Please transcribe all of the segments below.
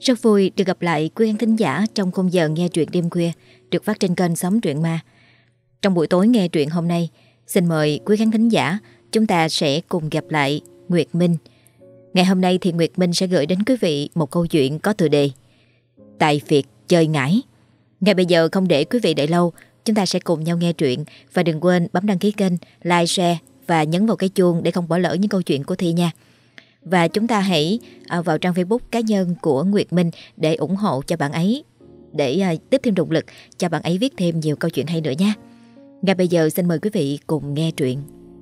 Rất vui được gặp lại quý khán thính giả trong khung giờ nghe truyện đêm khuya được phát trên kênh Sống Truyện Ma. Trong buổi tối nghe truyện hôm nay, xin mời quý khán thính giả chúng ta sẽ cùng gặp lại Nguyệt Minh. Ngày hôm nay thì Nguyệt Minh sẽ gửi đến quý vị một câu chuyện có tựa đề Tài Phiệt Chơi Ngải. Ngay bây giờ không để quý vị đợi lâu, chúng ta sẽ cùng nhau nghe truyện. Và đừng quên bấm đăng ký kênh, like, share và nhấn vào cái chuông để không bỏ lỡ những câu chuyện của Thi nha. Và chúng ta hãy vào trang Facebook cá nhân của Nguyệt Minh để ủng hộ cho bạn ấy, để tiếp thêm động lực cho bạn ấy viết thêm nhiều câu chuyện hay nữa nha. Ngay bây giờ xin mời quý vị cùng nghe truyện.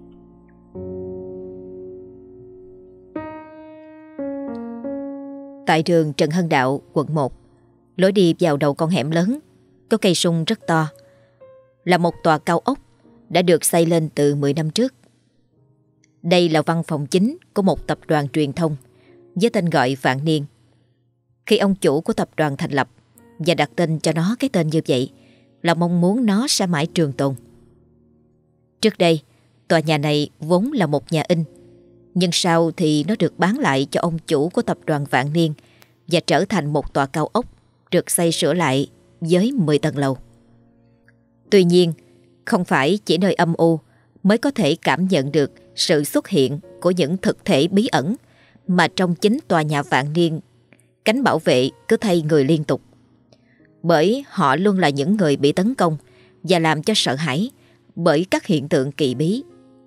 Tại đường Trần Hưng Đạo, quận 1, lối đi vào đầu con hẻm lớn, có cây sung rất to, là một tòa cao ốc đã được xây lên từ 10 năm trước. Đây là văn phòng chính của một tập đoàn truyền thông với tên gọi Vạn Niên. Khi ông chủ của tập đoàn thành lập và đặt tên cho nó cái tên như vậy là mong muốn nó sẽ mãi trường tồn. Trước đây, tòa nhà này vốn là một nhà in, nhưng sau thì nó được bán lại cho ông chủ của tập đoàn Vạn Niên và trở thành một tòa cao ốc được xây sửa lại với 10 tầng lầu. Tuy nhiên, không phải chỉ nơi âm u mới có thể cảm nhận được sự xuất hiện của những thực thể bí ẩn, mà trong chính tòa nhà Vạn Niên, cánh bảo vệ cứ thay người liên tục. Bởi họ luôn là những người bị tấn công và làm cho sợ hãi bởi các hiện tượng kỳ bí.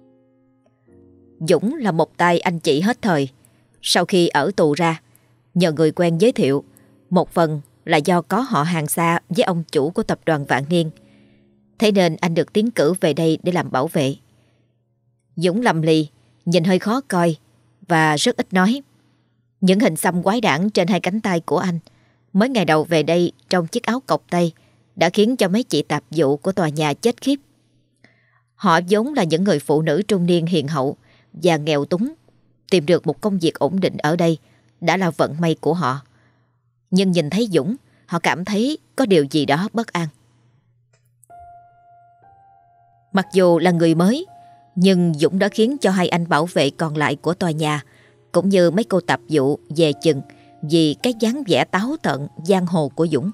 Dũng là một tay anh chị hết thời. Sau khi ở tù ra, nhờ người quen giới thiệu, một phần là do có họ hàng xa với ông chủ của tập đoàn Vạn Niên, thế nên anh được tiến cử về đây để làm bảo vệ. Dũng lầm lì, nhìn hơi khó coi và rất ít nói. Những hình xăm quái đản trên hai cánh tay của anh mới ngày đầu về đây trong chiếc áo cộc tây đã khiến cho mấy chị tạp vụ của tòa nhà chết khiếp. Họ vốn là những người phụ nữ trung niên hiền hậu và nghèo túng, tìm được một công việc ổn định ở đây đã là vận may của họ. Nhưng nhìn thấy Dũng, họ cảm thấy có điều gì đó bất an. Mặc dù là người mới, nhưng Dũng đã khiến cho hai anh bảo vệ còn lại của tòa nhà cũng như mấy cô tạp vụ về chừng vì cái dáng vẻ táo tợn giang hồ của Dũng.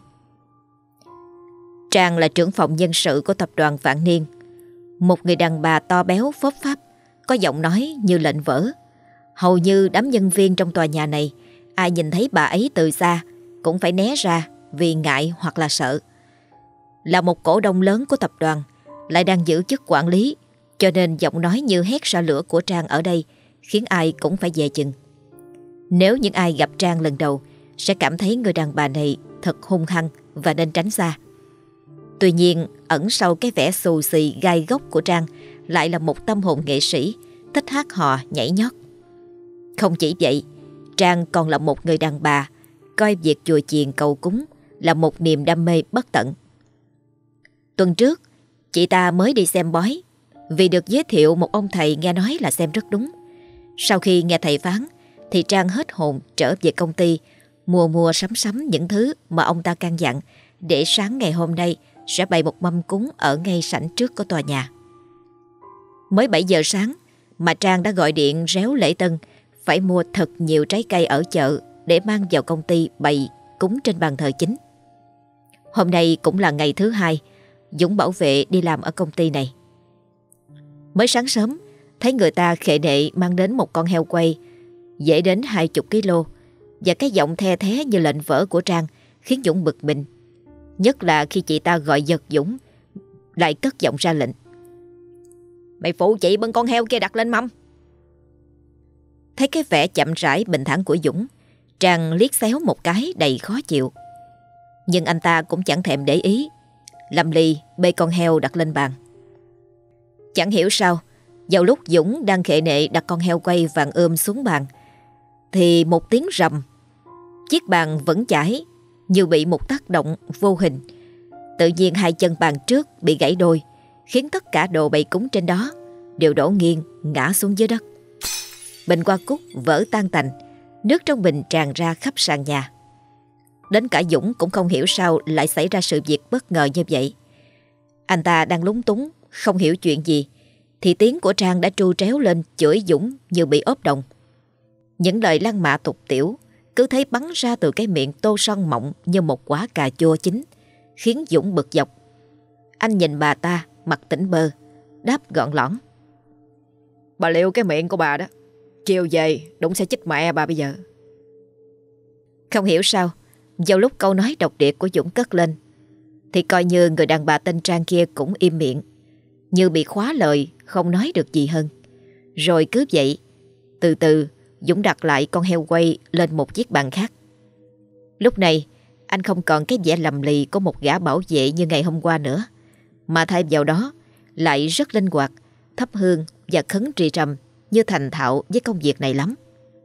Trang là trưởng phòng nhân sự của tập đoàn Vạn Niên, một người đàn bà to béo phốp pháp, có giọng nói như lệnh vỡ. Hầu như đám nhân viên trong tòa nhà này, ai nhìn thấy bà ấy từ xa cũng phải né ra vì ngại hoặc là sợ. Là một cổ đông lớn của tập đoàn, lại đang giữ chức quản lý, cho nên giọng nói như hét ra lửa của Trang ở đây khiến ai cũng phải dè chừng. Nếu những ai gặp Trang lần đầu sẽ cảm thấy người đàn bà này thật hung hăng và nên tránh xa. Tuy nhiên, ẩn sau cái vẻ xù xì gai góc của Trang lại là một tâm hồn nghệ sĩ, thích hát hò nhảy nhót. Không chỉ vậy, Trang còn là một người đàn bà coi việc chùa chiền cầu cúng là một niềm đam mê bất tận. Tuần trước, chị ta mới đi xem bói vì được giới thiệu một ông thầy nghe nói là xem rất đúng. Sau khi nghe thầy phán thì Trang hết hồn trở về công ty, mua sắm những thứ mà ông ta căn dặn để sáng ngày hôm nay sẽ bày một mâm cúng ở ngay sảnh trước của tòa nhà. Mới 7 giờ sáng mà Trang đã gọi điện réo lễ tân phải mua thật nhiều trái cây ở chợ để mang vào công ty bày cúng trên bàn thờ chính. Hôm nay cũng là ngày thứ hai Dũng bảo vệ đi làm ở công ty này. Mới sáng sớm thấy người ta khệ nệ mang đến một con heo quay dễ đến 20 kg, và cái giọng the thé như lệnh vỡ của Trang khiến Dũng bực mình. Nhất là khi chị ta gọi giật Dũng, lại cất giọng ra lệnh: "Mày phụ chị bưng con heo kia đặt lên mâm." Thấy cái vẻ chậm rãi bình thản của Dũng, Trang liếc xéo một cái đầy khó chịu. Nhưng anh ta cũng chẳng thèm để ý, lầm lì bê con heo đặt lên bàn. Chẳng hiểu sao, vào lúc Dũng đang khệ nệ đặt con heo quay vàng ươm xuống bàn thì một tiếng rầm, chiếc bàn vẫn chảy như bị một tác động vô hình. Tự nhiên hai chân bàn trước bị gãy đôi, khiến tất cả đồ bày cúng trên đó đều đổ nghiêng ngã xuống dưới đất. Bình hoa cúc vỡ tan tành, nước trong bình tràn ra khắp sàn nhà. Đến cả Dũng cũng không hiểu sao lại xảy ra sự việc bất ngờ như vậy. Anh ta đang lúng túng, không hiểu chuyện gì, thì tiếng của Trang đã tru tréo lên chửi Dũng như bị ốp đồng. Những lời lăng mạ tục tiểu cứ thấy bắn ra từ cái miệng tô son mọng như một quả cà chua chín, khiến Dũng bực dọc. Anh nhìn bà ta mặt tỉnh bơ, đáp gọn lõn: "Bà liệu cái miệng của bà đó, chiều về Dũng sẽ chích mẹ bà bây giờ." Không hiểu sao, vào lúc câu nói độc địa của Dũng cất lên, thì coi như người đàn bà tên Trang kia cũng im miệng, như bị khóa lời, không nói được gì hơn. Rồi cứ vậy, từ từ Dũng đặt lại con heo quay lên một chiếc bàn khác. Lúc này anh không còn cái vẻ lầm lì của một gã bảo vệ như ngày hôm qua nữa, mà thay vào đó lại rất linh hoạt, thắp hương và khấn trì trầm, như thành thạo với công việc này lắm.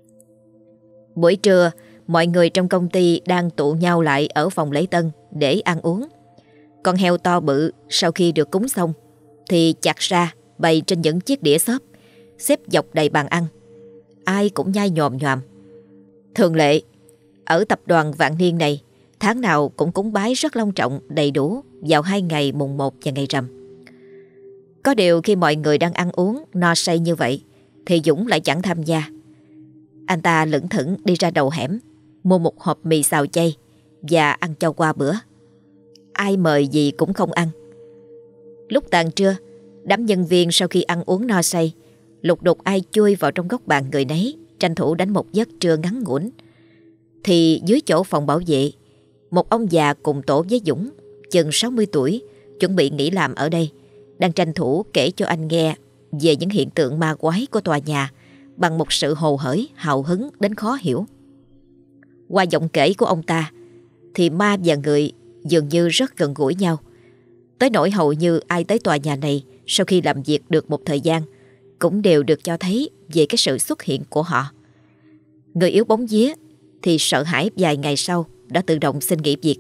Buổi trưa, mọi người trong công ty đang tụ nhau lại ở phòng lễ tân để ăn uống. Con heo to bự sau khi được cúng xong thì chặt ra bày trên những chiếc đĩa xốp, xếp dọc đầy bàn ăn. Ai cũng nhai nhòm nhòm. Thường lệ, ở tập đoàn Vạn Niên này, tháng nào cũng cúng bái rất long trọng, đầy đủ vào 2 ngày mùng 1 và ngày rằm. Có điều khi mọi người đang ăn uống no say như vậy thì Dũng lại chẳng tham gia. Anh ta lững thững đi ra đầu hẻm, mua một hộp mì xào chay và ăn cho qua bữa. Ai mời gì cũng không ăn. Lúc tàn trưa, đám nhân viên sau khi ăn uống no say lục đục ai chui vào trong góc bàn người nấy, tranh thủ đánh một giấc trưa ngắn ngủn. Thì dưới chỗ phòng bảo vệ, một ông già cùng tổ với Dũng, chừng 60 tuổi, chuẩn bị nghỉ làm ở đây, đang tranh thủ kể cho anh nghe về những hiện tượng ma quái của tòa nhà bằng một sự hồ hởi, hào hứng đến khó hiểu. Qua giọng kể của ông ta thì ma và người dường như rất gần gũi nhau, tới nỗi hầu như ai tới tòa nhà này sau khi làm việc được một thời gian cũng đều được cho thấy về cái sự xuất hiện của họ. Người yếu bóng vía thì sợ hãi vài ngày sau đã tự động xin nghỉ việc.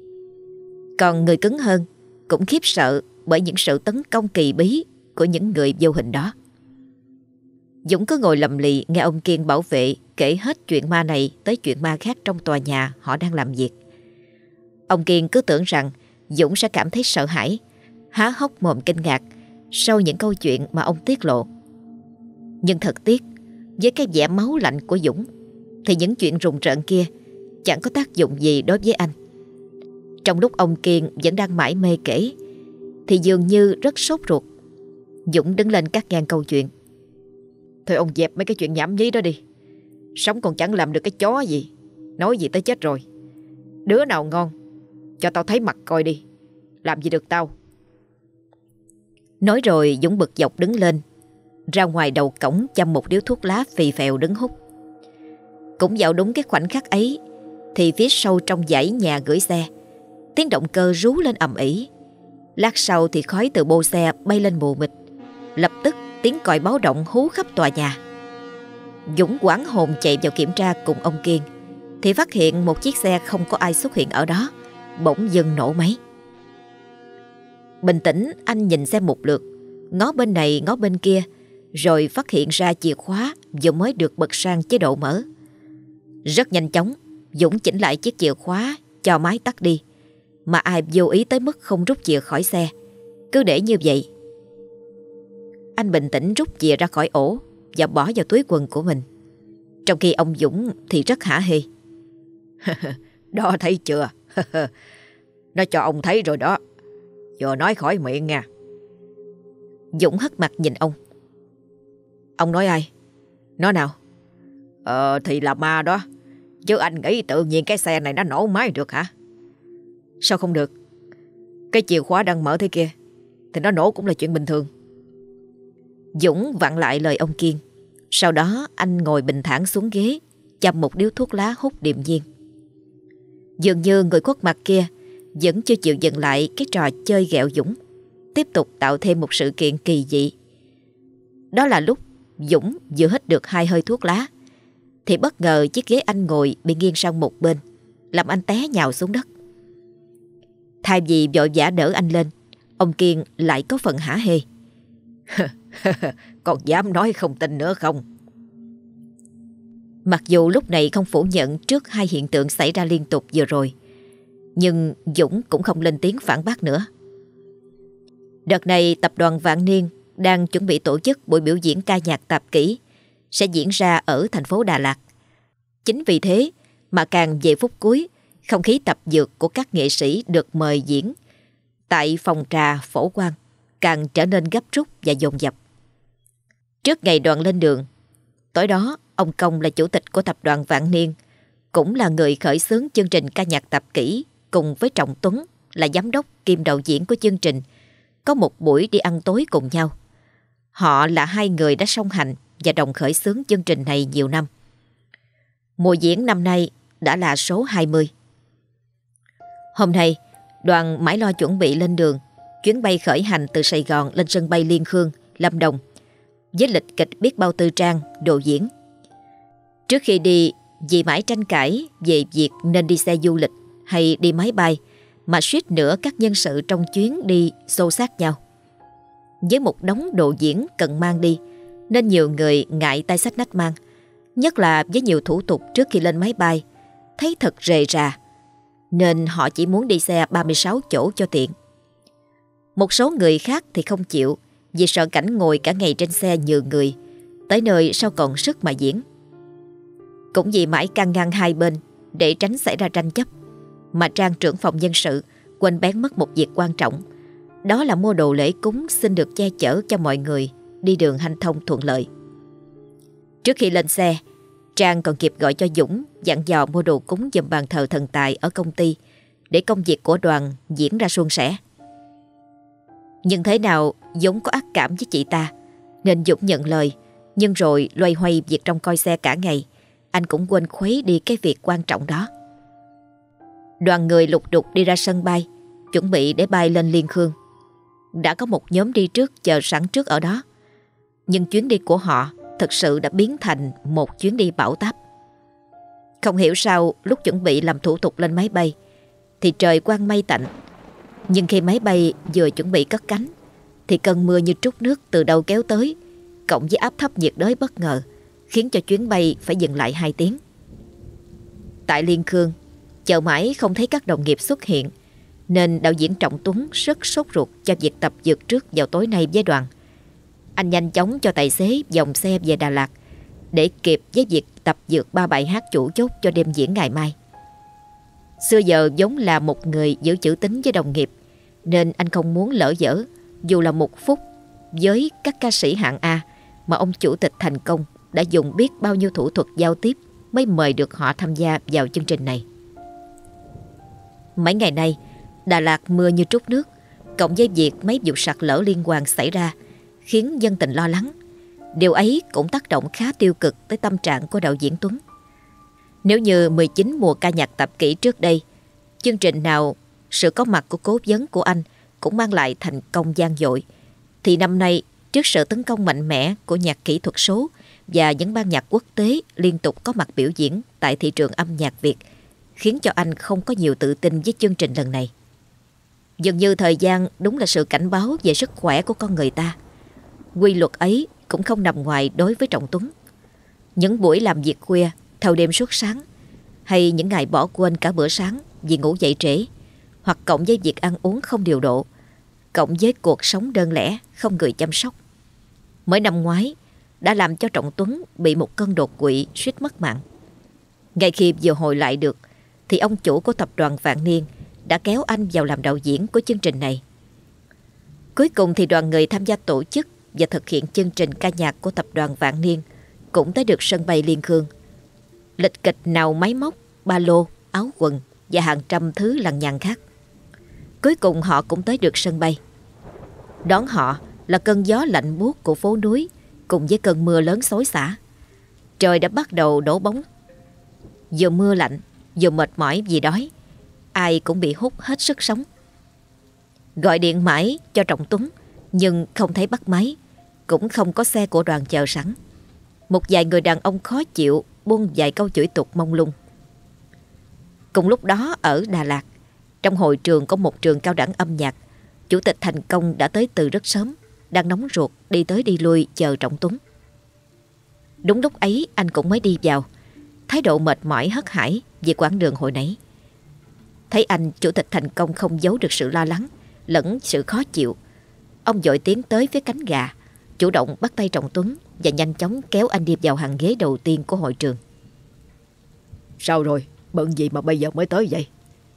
Còn người cứng hơn cũng khiếp sợ bởi những sự tấn công kỳ bí của những người vô hình đó. Dũng cứ ngồi lầm lì nghe ông Kiên bảo vệ kể hết chuyện ma này tới chuyện ma khác trong tòa nhà họ đang làm việc. Ông Kiên cứ tưởng rằng Dũng sẽ cảm thấy sợ hãi, há hốc mồm kinh ngạc sau những câu chuyện mà ông tiết lộ. Nhưng thật tiếc, với cái vẻ máu lạnh của Dũng thì những chuyện rùng rợn kia chẳng có tác dụng gì đối với anh. Trong lúc ông Kiên vẫn đang mải mê kể thì dường như rất sốt ruột, Dũng đứng lên cắt ngang câu chuyện: "Thôi ông dẹp mấy cái chuyện nhảm nhí đó đi. Sống còn chẳng làm được cái chó gì, nói gì tới chết rồi. Đứa nào ngon cho tao thấy mặt coi đi, làm gì được tao." Nói rồi Dũng bực dọc đứng lên, ra ngoài đầu cổng châm một điếu thuốc lá phì phèo đứng hút. Cũng vào đúng cái khoảnh khắc ấy thì phía sau trong dãy nhà gửi xe, tiếng động cơ rú lên ầm ĩ. Lát sau thì khói từ bô xe bay lên mù mịt. Lập tức tiếng còi báo động hú khắp tòa nhà. Dũng hoảng hồn chạy vào kiểm tra cùng ông Kiên thì phát hiện một chiếc xe không có ai xuất hiện ở đó bỗng dưng nổ máy. Bình tĩnh anh nhìn xem một lượt, ngó bên này ngó bên kia, rồi phát hiện ra chìa khóa vừa mới được bật sang chế độ mở. Rất nhanh chóng Dũng chỉnh lại chiếc chìa khóa cho máy tắt đi, mà ai vô ý tới mức không rút chìa khỏi xe, cứ để như vậy. Anh bình tĩnh rút chìa ra khỏi ổ và bỏ vào túi quần của mình, trong khi ông Dũng thì rất hả hê: "Đó thấy chưa? Nó cho ông thấy rồi đó, giờ nói khỏi miệng nha." Dũng hất mặt nhìn ông: "Ông nói ai? Nó nào?" Thì là ma đó. Chứ anh nghĩ tự nhiên cái xe này nó nổ máy được hả?" "Sao không được? Cái chìa khóa đang mở thế kia, thì nó nổ cũng là chuyện bình thường." Dũng vặn lại lời ông Kiên. Sau đó anh ngồi bình thản xuống ghế, châm một điếu thuốc lá hút điềm nhiên. Dường như người khuất mặt kia vẫn chưa chịu dừng lại cái trò chơi ghẹo Dũng, tiếp tục tạo thêm một sự kiện kỳ dị. Đó là lúc Dũng vừa hít được 2 hơi thuốc lá thì bất ngờ chiếc ghế anh ngồi bị nghiêng sang một bên, làm anh té nhào xuống đất. Thay vì vội vã đỡ anh lên, ông Kiên lại có phần hả hê: "Còn dám nói không tin nữa không?" Mặc dù lúc này không phủ nhận trước 2 hiện tượng xảy ra liên tục vừa rồi, nhưng Dũng cũng không lên tiếng phản bác nữa. Đợt này tập đoàn Vạn Niên đang chuẩn bị tổ chức buổi biểu diễn ca nhạc tạp kỹ sẽ diễn ra ở thành phố Đà Lạt. Chính vì thế Mà càng về phút cuối, không khí tập dượt của các nghệ sĩ được mời diễn tại phòng trà Phổ Quang càng trở nên gấp rút và dồn dập. Trước ngày đoàn lên đường, tối đó ông Công là chủ tịch của tập đoàn Vạn Niên, cũng là người khởi xướng chương trình ca nhạc tập kỹ, cùng với Trọng Tuấn là giám đốc kiêm đạo diễn của chương trình, có một buổi đi ăn tối cùng nhau. Họ là hai người đã song hành và đồng khởi xướng chương trình này nhiều năm. Mùa diễn năm nay đã là số 20. Hôm nay, đoàn mãi lo chuẩn bị lên đường. Chuyến bay khởi hành từ Sài Gòn lên sân bay Liên Khương, Lâm Đồng, với lịch kịch biết bao tư trang, đồ diễn. Trước khi đi, vì mãi tranh cãi về việc nên đi xe du lịch hay đi máy bay, mà suýt nữa các nhân sự trong chuyến đi xô xát nhau. Với một đống đồ diễn cần mang đi, nên nhiều người ngại tay xách nách mang, nhất là với nhiều thủ tục trước khi lên máy bay, thấy thật rề rà, nên họ chỉ muốn đi xe 36 chỗ cho tiện. Một số người khác thì không chịu, vì sợ cảnh ngồi cả ngày trên xe nhừ người, tới nơi sao còn sức mà diễn. Cũng vì mãi can ngăn hai bên để tránh xảy ra tranh chấp, mà Trang trưởng phòng nhân sự quên bén mất một việc quan trọng. Đó là mua đồ lễ cúng xin được che chở cho mọi người đi đường hanh thông thuận lợi. Trước khi lên xe, Trang còn kịp gọi cho Dũng dặn dò mua đồ cúng giùm bàn thờ thần tài ở công ty, để công việc của đoàn diễn ra suôn sẻ. Nhưng thế nào Dũng có ác cảm với chị ta, nên Dũng nhận lời. Nhưng rồi loay hoay việc trông coi xe cả ngày, anh cũng quên khuấy đi cái việc quan trọng đó. Đoàn người lục đục đi ra sân bay, chuẩn bị để bay lên Liên Khương. Đã có một nhóm đi trước chờ sẵn trước ở đó. Nhưng chuyến đi của họ thực sự đã biến thành một chuyến đi bão táp. Không hiểu sao lúc chuẩn bị làm thủ tục lên máy bay thì trời quang mây tạnh. Nhưng khi máy bay vừa chuẩn bị cất cánh thì cơn mưa như trút nước từ đâu kéo tới, cộng với áp thấp nhiệt đới bất ngờ, khiến cho chuyến bay phải dừng lại 2 tiếng. Tại Liên Khương, chờ mãi không thấy các đồng nghiệp xuất hiện, nên đạo diễn Trọng Tuấn rất sốt ruột cho việc tập dượt trước vào tối nay với đoàn. Anh nhanh chóng cho tài xế dòng xe về Đà Lạt để kịp với việc tập dượt 3 bài hát chủ chốt cho đêm diễn ngày mai. Xưa giờ vốn là một người giữ chữ tín với đồng nghiệp, nên anh không muốn lỡ dở dù là một phút với các ca sĩ hạng A mà ông chủ tịch thành công đã dùng biết bao nhiêu thủ thuật giao tiếp mới mời được họ tham gia vào chương trình này. Mấy ngày nay, Đà Lạt mưa như trút nước, cộng với việc mấy vụ sạt lở liên hoàn xảy ra khiến dân tình lo lắng. Điều ấy cũng tác động khá tiêu cực tới tâm trạng của đạo diễn Tuấn. Nếu như 19 mùa ca nhạc tập kỹ trước đây, chương trình nào sự có mặt của cố vấn của anh cũng mang lại thành công vang dội, thì năm nay trước sự tấn công mạnh mẽ của nhạc kỹ thuật số và những ban nhạc quốc tế liên tục có mặt biểu diễn tại thị trường âm nhạc Việt, khiến cho anh không có nhiều tự tin với chương trình lần này. Dường như thời gian đúng là sự cảnh báo về sức khỏe của con người ta. Quy luật ấy cũng không nằm ngoài đối với Trọng Tuấn. Những buổi làm việc khuya, thâu đêm suốt sáng, hay những ngày bỏ quên cả bữa sáng vì ngủ dậy trễ, hoặc cộng với việc ăn uống không điều độ, cộng với cuộc sống đơn lẻ, không người chăm sóc, mới năm ngoái đã làm cho Trọng Tuấn bị một cơn đột quỵ suýt mất mạng. Ngay khi vừa hồi lại được thì ông chủ của tập đoàn Vạn Niên đã kéo anh vào làm đạo diễn của chương trình này. Cuối cùng thì đoàn người tham gia tổ chức và thực hiện chương trình ca nhạc của tập đoàn Vạn Niên cũng tới được sân bay Liên Khương. Lịch kịch nào máy móc, ba lô, áo quần và hàng trăm thứ lằng nhằng khác. Cuối cùng họ cũng tới được sân bay. Đón họ là cơn gió lạnh buốt của phố núi cùng với cơn mưa lớn xối xả. Trời đã bắt đầu đổ bóng. Vừa mưa lạnh, vừa mệt mỏi vì đói, ai cũng bị hút hết sức sống. Gọi điện mãi cho Trọng Tuấn nhưng không thấy bắt máy, cũng không có xe của đoàn chờ sẵn. Một vài người đàn ông khó chịu buông vài câu chửi tục mông lung. Cùng lúc đó ở Đà Lạt, trong hội trường có một trường cao đẳng âm nhạc, chủ tịch thành công đã tới từ rất sớm, đang nóng ruột đi tới đi lui chờ Trọng Tuấn. Đúng lúc ấy anh cũng mới đi vào, thái độ mệt mỏi hớt hải vì quãng đường hồi nãy. Thấy anh, chủ tịch thành công không giấu được sự lo lắng lẫn sự khó chịu. Ông vội tiến tới phía cánh gà, chủ động bắt tay Trọng Tuấn và nhanh chóng kéo anh đi vào hàng ghế đầu tiên của hội trường. Sao rồi? Bận gì mà bây giờ mới tới vậy?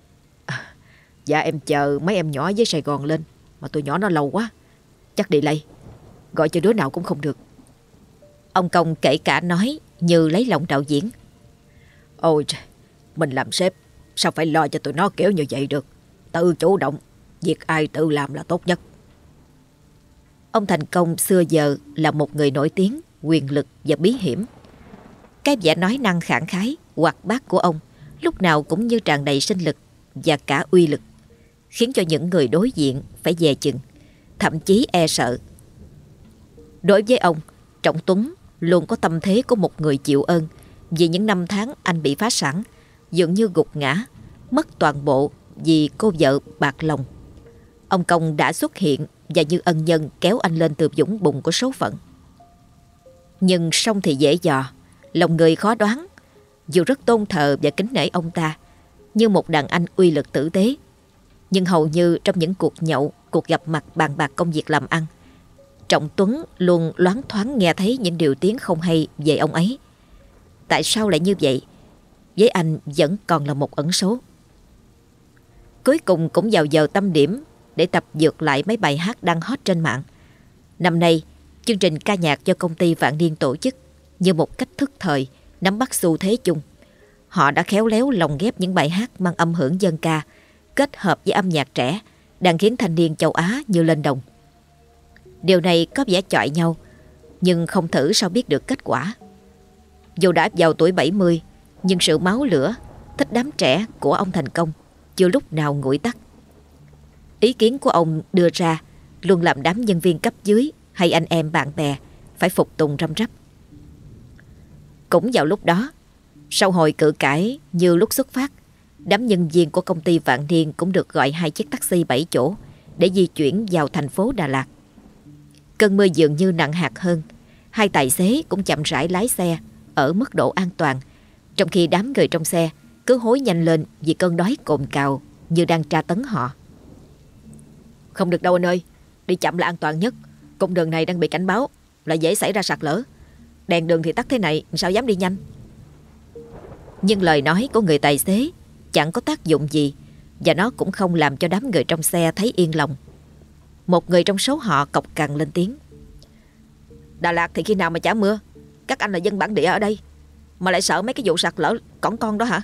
Dạ em chờ mấy em nhỏ với Sài Gòn lên, mà tụi nhỏ nó lâu quá, chắc delay, gọi cho đứa nào cũng không được. Ông Công kể cả nói như lấy lòng đạo diễn. Ôi trời, mình làm sếp sao phải lo cho tụi nó kiểu như vậy được. Tự chủ động, việc ai tự làm là tốt nhất. Ông Thành Công xưa giờ là một người nổi tiếng, quyền lực và bí hiểm. Cái vẻ nói năng khẳng khái, hoạt bát của ông lúc nào cũng như tràn đầy sinh lực và cả uy lực, khiến cho những người đối diện phải dè chừng, thậm chí e sợ. Đối với ông, Trọng Tuấn luôn có tâm thế của một người chịu ơn vì những năm tháng anh bị phá sản, dường như gục ngã, mất toàn bộ vì cô vợ bạc lòng. Ông Công đã xuất hiện và như ân nhân kéo anh lên từ vũng bùn của số phận. Nhưng song thì dễ dò, lòng người khó đoán. Dù rất tôn thờ và kính nể ông ta như một đàn anh uy lực tử tế, nhưng hầu như trong những cuộc nhậu, cuộc gặp mặt bàn bạc công việc làm ăn, Trọng Tuấn luôn loáng thoáng nghe thấy những điều tiếng không hay về ông ấy. Tại sao lại như vậy? Với anh vẫn còn là một ẩn số. Cuối cùng cũng vào giờ tâm điểm để tập dượt lại mấy bài hát đang hot trên mạng. Năm nay, chương trình ca nhạc do công ty Vạn Niên tổ chức như một cách thức thời nắm bắt xu thế chung. Họ đã khéo léo lồng ghép những bài hát mang âm hưởng dân ca kết hợp với âm nhạc trẻ đang khiến thanh niên châu Á như lên đồng. Điều này có vẻ chọi nhau, nhưng không thử sao biết được kết quả. Dù đã vào tuổi 70, nhưng sự máu lửa, thích đám trẻ của ông Thành Công chưa lúc nào nguội tắt. Ý kiến của ông đưa ra luôn làm đám nhân viên cấp dưới hay anh em bạn bè phải phục tùng răm rắp. Cũng vào lúc đó, sau hồi cự cãi như lúc xuất phát, đám nhân viên của công ty Vạn Niên cũng được gọi 2 chiếc taxi 7 chỗ để di chuyển vào thành phố Đà Lạt. Cơn mưa dường như nặng hạt hơn, hai tài xế cũng chậm rãi lái xe ở mức độ an toàn, trong khi đám người trong xe cứ hối nhanh lên vì cơn đói cồn cào như đang tra tấn họ. Không được đâu anh ơi, đi chậm là an toàn nhất. Cung đường này đang bị cảnh báo, là dễ xảy ra sạt lở. Đèn đường thì tắt thế này, sao dám đi nhanh. Nhưng lời nói của người tài xế chẳng có tác dụng gì, và nó cũng không làm cho đám người trong xe thấy yên lòng. Một người trong số họ cộc cằn lên tiếng. Đà Lạt thì khi nào mà chả mưa? Các anh là dân bản địa ở đây mà lại sợ mấy cái vụ sạt lở cỏn con đó hả?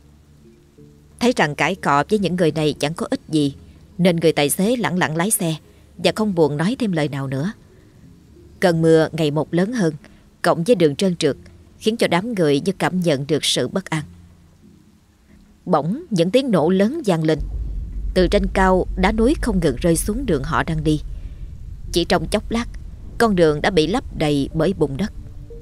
Thấy rằng cãi cọ với những người này chẳng có ích gì, nên người tài xế lẳng lặng lái xe và không buồn nói thêm lời nào nữa. Cơn mưa ngày một lớn hơn, cộng với đường trơn trượt, khiến cho đám người như cảm nhận được sự bất an. Bỗng những tiếng nổ lớn vang lên. Từ trên cao, đá núi không ngừng rơi xuống đường họ đang đi. Chỉ trong chốc lát, con đường đã bị lấp đầy bởi bùn đất.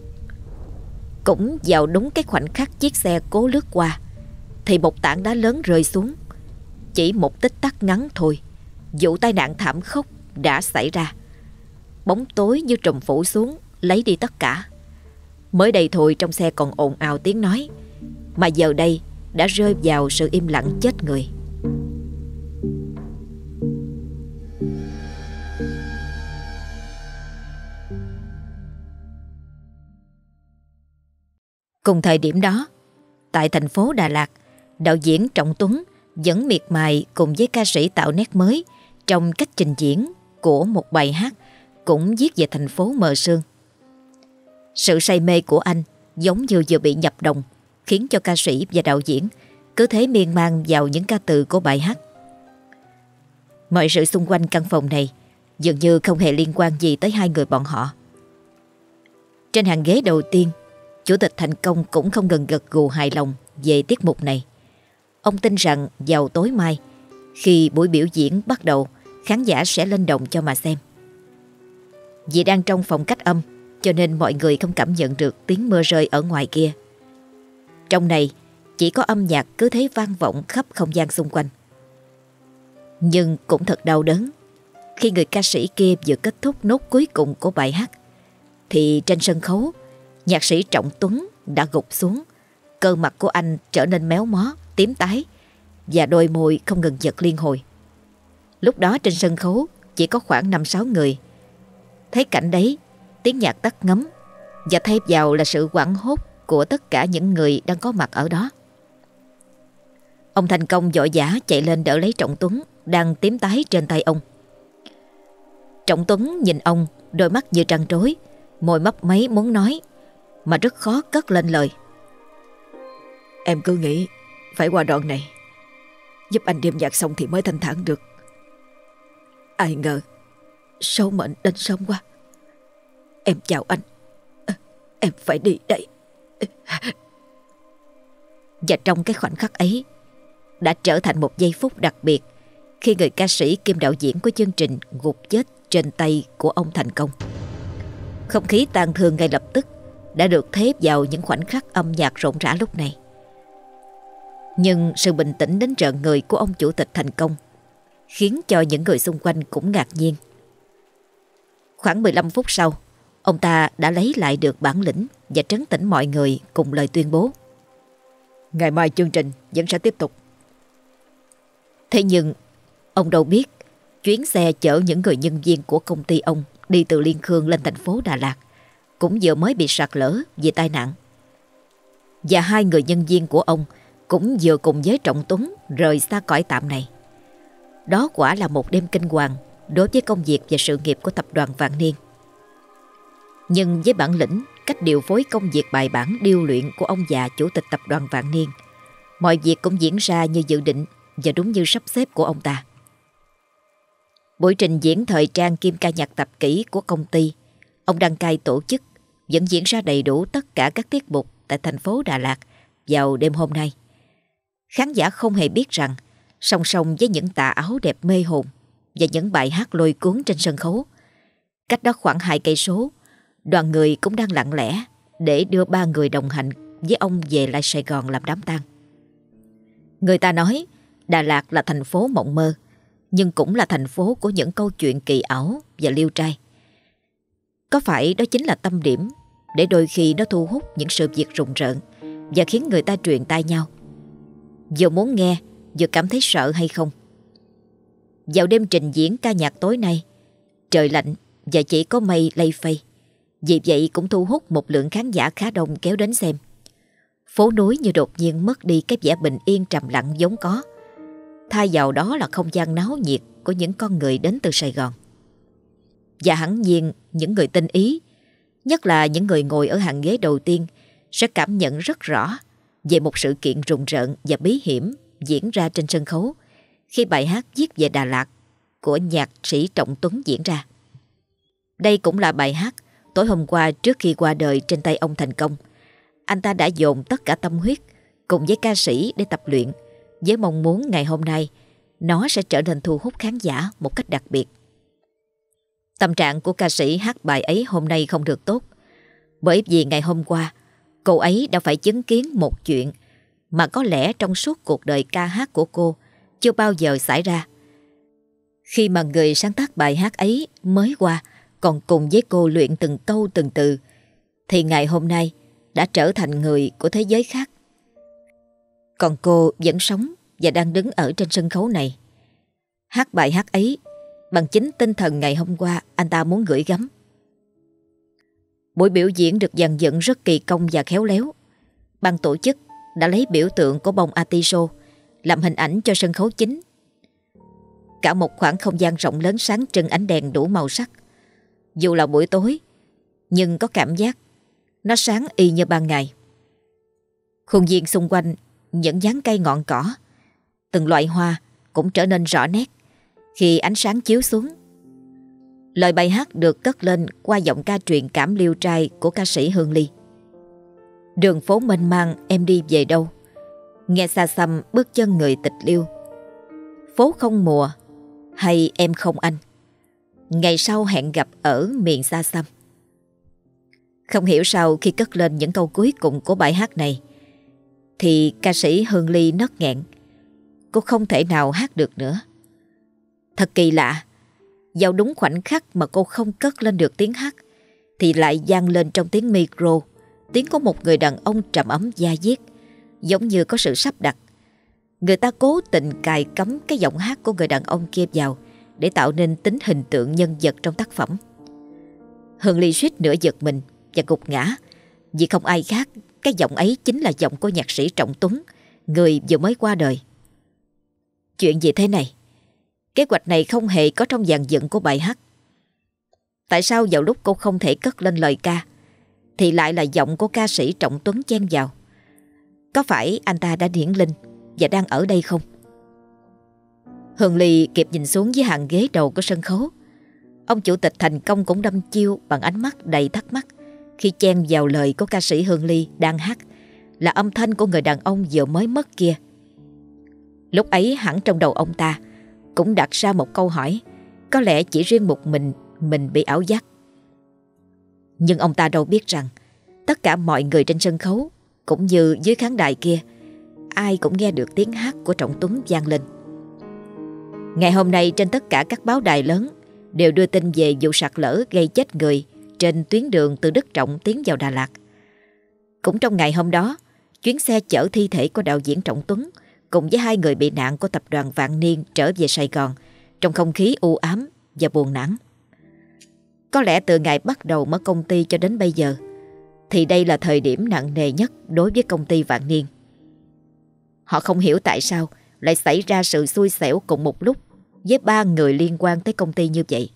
Cũng vào đúng cái khoảnh khắc chiếc xe cố lướt qua, thì một tảng đá lớn rơi xuống. Chỉ một tích tắc ngắn thôi, vụ tai nạn thảm khốc đã xảy ra. Bóng tối như trùm phủ xuống, lấy đi tất cả. Mới đây thôi trong xe còn ồn ào tiếng nói, mà giờ đây đã rơi vào sự im lặng chết người. Cùng thời điểm đó, tại thành phố Đà Lạt, đạo diễn Trọng Tuấn vẫn miệt mài cùng với ca sĩ tạo nét mới trong cách trình diễn của một bài hát cũng viết về thành phố mờ sương. Sự say mê của anh giống như vừa bị nhập đồng, khiến cho ca sĩ và đạo diễn cứ thế miên man vào những ca từ của bài hát. Mọi sự xung quanh căn phòng này dường như không hề liên quan gì tới hai người bọn họ. Trên hàng ghế đầu tiên, Chủ tịch Thành Công cũng không ngừng gật gù hài lòng về tiết mục này. Ông tin rằng vào tối mai, khi buổi biểu diễn bắt đầu, khán giả sẽ lên đồng cho mà xem. Vì đang trong phòng cách âm, cho nên mọi người không cảm nhận được tiếng mưa rơi ở ngoài kia. Trong này, chỉ có âm nhạc cứ thế vang vọng khắp không gian xung quanh. Nhưng cũng thật đau đớn, khi người ca sĩ kia vừa kết thúc nốt cuối cùng của bài hát, thì trên sân khấu, nhạc sĩ Trọng Tuấn đã gục xuống. Cơ mặt của anh trở nên méo mó, tím tái, và đôi môi không ngừng giật liên hồi. Lúc đó trên sân khấu chỉ có khoảng 5-6 người. Thấy cảnh đấy, tiếng nhạc tắt ngấm, và thêm vào là sự hoảng hốt của tất cả những người đang có mặt ở đó. Ông thành công vội vã chạy lên đỡ lấy Trọng Tuấn đang tím tái trên tay ông. Trọng Tuấn nhìn ông, đôi mắt như trăng trối, môi mấp máy muốn nói mà rất khó cất lên lời. Em cứ nghĩ phải qua đoạn này, giúp anh đêm nhạc xong thì mới thanh thản được. Ai ngờ số mệnh đến sớm quá. Em chào anh. Em phải đi đây. Và trong cái khoảnh khắc ấy đã trở thành một giây phút đặc biệt khi người ca sĩ kiêm đạo diễn của chương trình gục chết trên tay của ông thành công. Không khí tang thương ngay lập tức đã được thế vào những khoảnh khắc âm nhạc rộn rã lúc này. Nhưng sự bình tĩnh đến rợn người của ông chủ tịch thành công khiến cho những người xung quanh cũng ngạc nhiên. Khoảng 15 phút sau, ông ta đã lấy lại được bản lĩnh và trấn tĩnh mọi người cùng lời tuyên bố. Ngày mai chương trình vẫn sẽ tiếp tục. Thế nhưng ông đâu biết chuyến xe chở những người nhân viên của công ty ông đi từ Liên Khương lên thành phố Đà Lạt cũng vừa mới bị sạt lở vì tai nạn. Và hai người nhân viên của ông cũng vừa cùng với Trọng Tuấn rời xa cõi tạm này. Đó quả là một đêm kinh hoàng đối với công việc và sự nghiệp của tập đoàn Vạn Niên. Nhưng với bản lĩnh, cách điều phối công việc bài bản điêu luyện của ông già chủ tịch tập đoàn Vạn Niên, mọi việc cũng diễn ra như dự định và đúng như sắp xếp của ông ta. Buổi trình diễn thời trang kim ca nhạc tập kỹ của công ty ông đăng cai tổ chức vẫn diễn ra đầy đủ tất cả các tiết mục tại thành phố Đà Lạt vào đêm hôm nay. Khán giả không hề biết rằng song song với những tà áo đẹp mê hồn và những bài hát lôi cuốn trên sân khấu, cách đó khoảng 2 cây số, đoàn người cũng đang lặng lẽ để đưa 3 người đồng hành với ông về lại Sài Gòn làm đám tang. Người ta nói Đà Lạt là thành phố mộng mơ, nhưng cũng là thành phố của những câu chuyện kỳ ảo và liêu trai. Có phải đó chính là tâm điểm để đôi khi nó thu hút những sự việc rùng rợn và khiến người ta truyền tai nhau, vừa muốn nghe vừa cảm thấy sợ hay không? Vào đêm trình diễn ca nhạc tối nay, trời lạnh và chỉ có mây lây phây, vì vậy cũng thu hút một lượng khán giả khá đông kéo đến xem. Phố núi như đột nhiên mất đi cái vẻ bình yên trầm lặng vốn có, thay vào đó là không gian náo nhiệt của những con người đến từ Sài Gòn. Và hẳn nhiên những người tinh ý, nhất là những người ngồi ở hàng ghế đầu tiên, sẽ cảm nhận rất rõ về một sự kiện rùng rợn và bí hiểm diễn ra trên sân khấu khi bài hát Viết về Đà Lạt của nhạc sĩ Trọng Tuấn diễn ra. Đây cũng là bài hát tối hôm qua trước khi qua đời trên tay ông thành công, anh ta đã dồn tất cả tâm huyết cùng với ca sĩ để tập luyện, với mong muốn ngày hôm nay nó sẽ trở nên thu hút khán giả một cách đặc biệt. Tâm trạng của ca sĩ hát bài ấy hôm nay không được tốt, bởi vì ngày hôm qua cô ấy đã phải chứng kiến một chuyện mà có lẽ trong suốt cuộc đời ca hát của cô chưa bao giờ xảy ra. Khi mà người sáng tác bài hát ấy mới qua còn cùng với cô luyện từng câu từng từ, thì ngày hôm nay đã trở thành người của thế giới khác. Còn cô vẫn sống và đang đứng ở trên sân khấu này, hát bài hát ấy bằng chính tinh thần ngày hôm qua anh ta muốn gửi gắm. Buổi biểu diễn được dàn dựng rất kỳ công và khéo léo. Ban tổ chức đã lấy biểu tượng của bông Atiso làm hình ảnh cho sân khấu chính. Cả một khoảng không gian rộng lớn sáng trưng ánh đèn đủ màu sắc. Dù là buổi tối, nhưng có cảm giác nó sáng y như ban ngày. Khuôn viên xung quanh, những dáng cây ngọn cỏ, từng loại hoa cũng trở nên rõ nét khi ánh sáng chiếu xuống. Lời bài hát được cất lên qua giọng ca truyền cảm liêu trai của ca sĩ Hương Ly. Đường phố mênh mang em đi về đâu, nghe xa xăm bước chân người tịch liêu. Phố không mùa hay em không anh, ngày sau hẹn gặp ở miền xa xăm. Không hiểu sao khi cất lên những câu cuối cùng của bài hát này thì ca sĩ Hương Ly nấc nghẹn. Cô không thể nào hát được nữa. Thật kỳ lạ, vào đúng khoảnh khắc mà cô không cất lên được tiếng hát thì lại vang lên trong tiếng micro tiếng của một người đàn ông trầm ấm da diết, giống như có sự sắp đặt. Người ta cố tình cài cắm cái giọng hát của người đàn ông kia vào để tạo nên tính hình tượng nhân vật trong tác phẩm. Hương Ly suýt nửa giật mình và gục ngã, vì không ai khác, cái giọng ấy chính là giọng của nhạc sĩ Trọng Tuấn, người vừa mới qua đời. Chuyện gì thế này? Kế hoạch này không hề có trong dàn dựng của bài hát. Tại sao vào lúc cô không thể cất lên lời ca thì lại là giọng của ca sĩ Trọng Tuấn chen vào? Có phải anh ta đã điển linh và đang ở đây không? Hương Ly kịp nhìn xuống dưới hàng ghế đầu của sân khấu. Ông chủ tịch Thành Công cũng đăm chiêu bằng ánh mắt đầy thắc mắc khi chen vào lời của ca sĩ Hương Ly đang hát là âm thanh của người đàn ông vừa mới mất kia. Lúc ấy hẳn trong đầu ông ta cũng đặt ra một câu hỏi, có lẽ chỉ riêng một mình bị ảo giác. Nhưng ông ta đâu biết rằng tất cả mọi người trên sân khấu cũng như dưới khán đài kia, ai cũng nghe được tiếng hát của Trọng Tuấn vang lên. Ngày hôm nay trên tất cả các báo đài lớn đều đưa tin về vụ sạt lở gây chết người trên tuyến đường từ Đức Trọng tiến vào Đà Lạt. Cũng trong ngày hôm đó, chuyến xe chở thi thể của đạo diễn Trọng Tuấn cùng với 2 người bị nạn của tập đoàn Vạn Niên trở về Sài Gòn trong không khí u ám và buồn nản. Có lẽ từ ngày bắt đầu mở công ty cho đến bây giờ thì đây là thời điểm nặng nề nhất đối với công ty Vạn Niên. Họ không hiểu tại sao lại xảy ra sự xui xẻo cùng một lúc với 3 người liên quan tới công ty như vậy.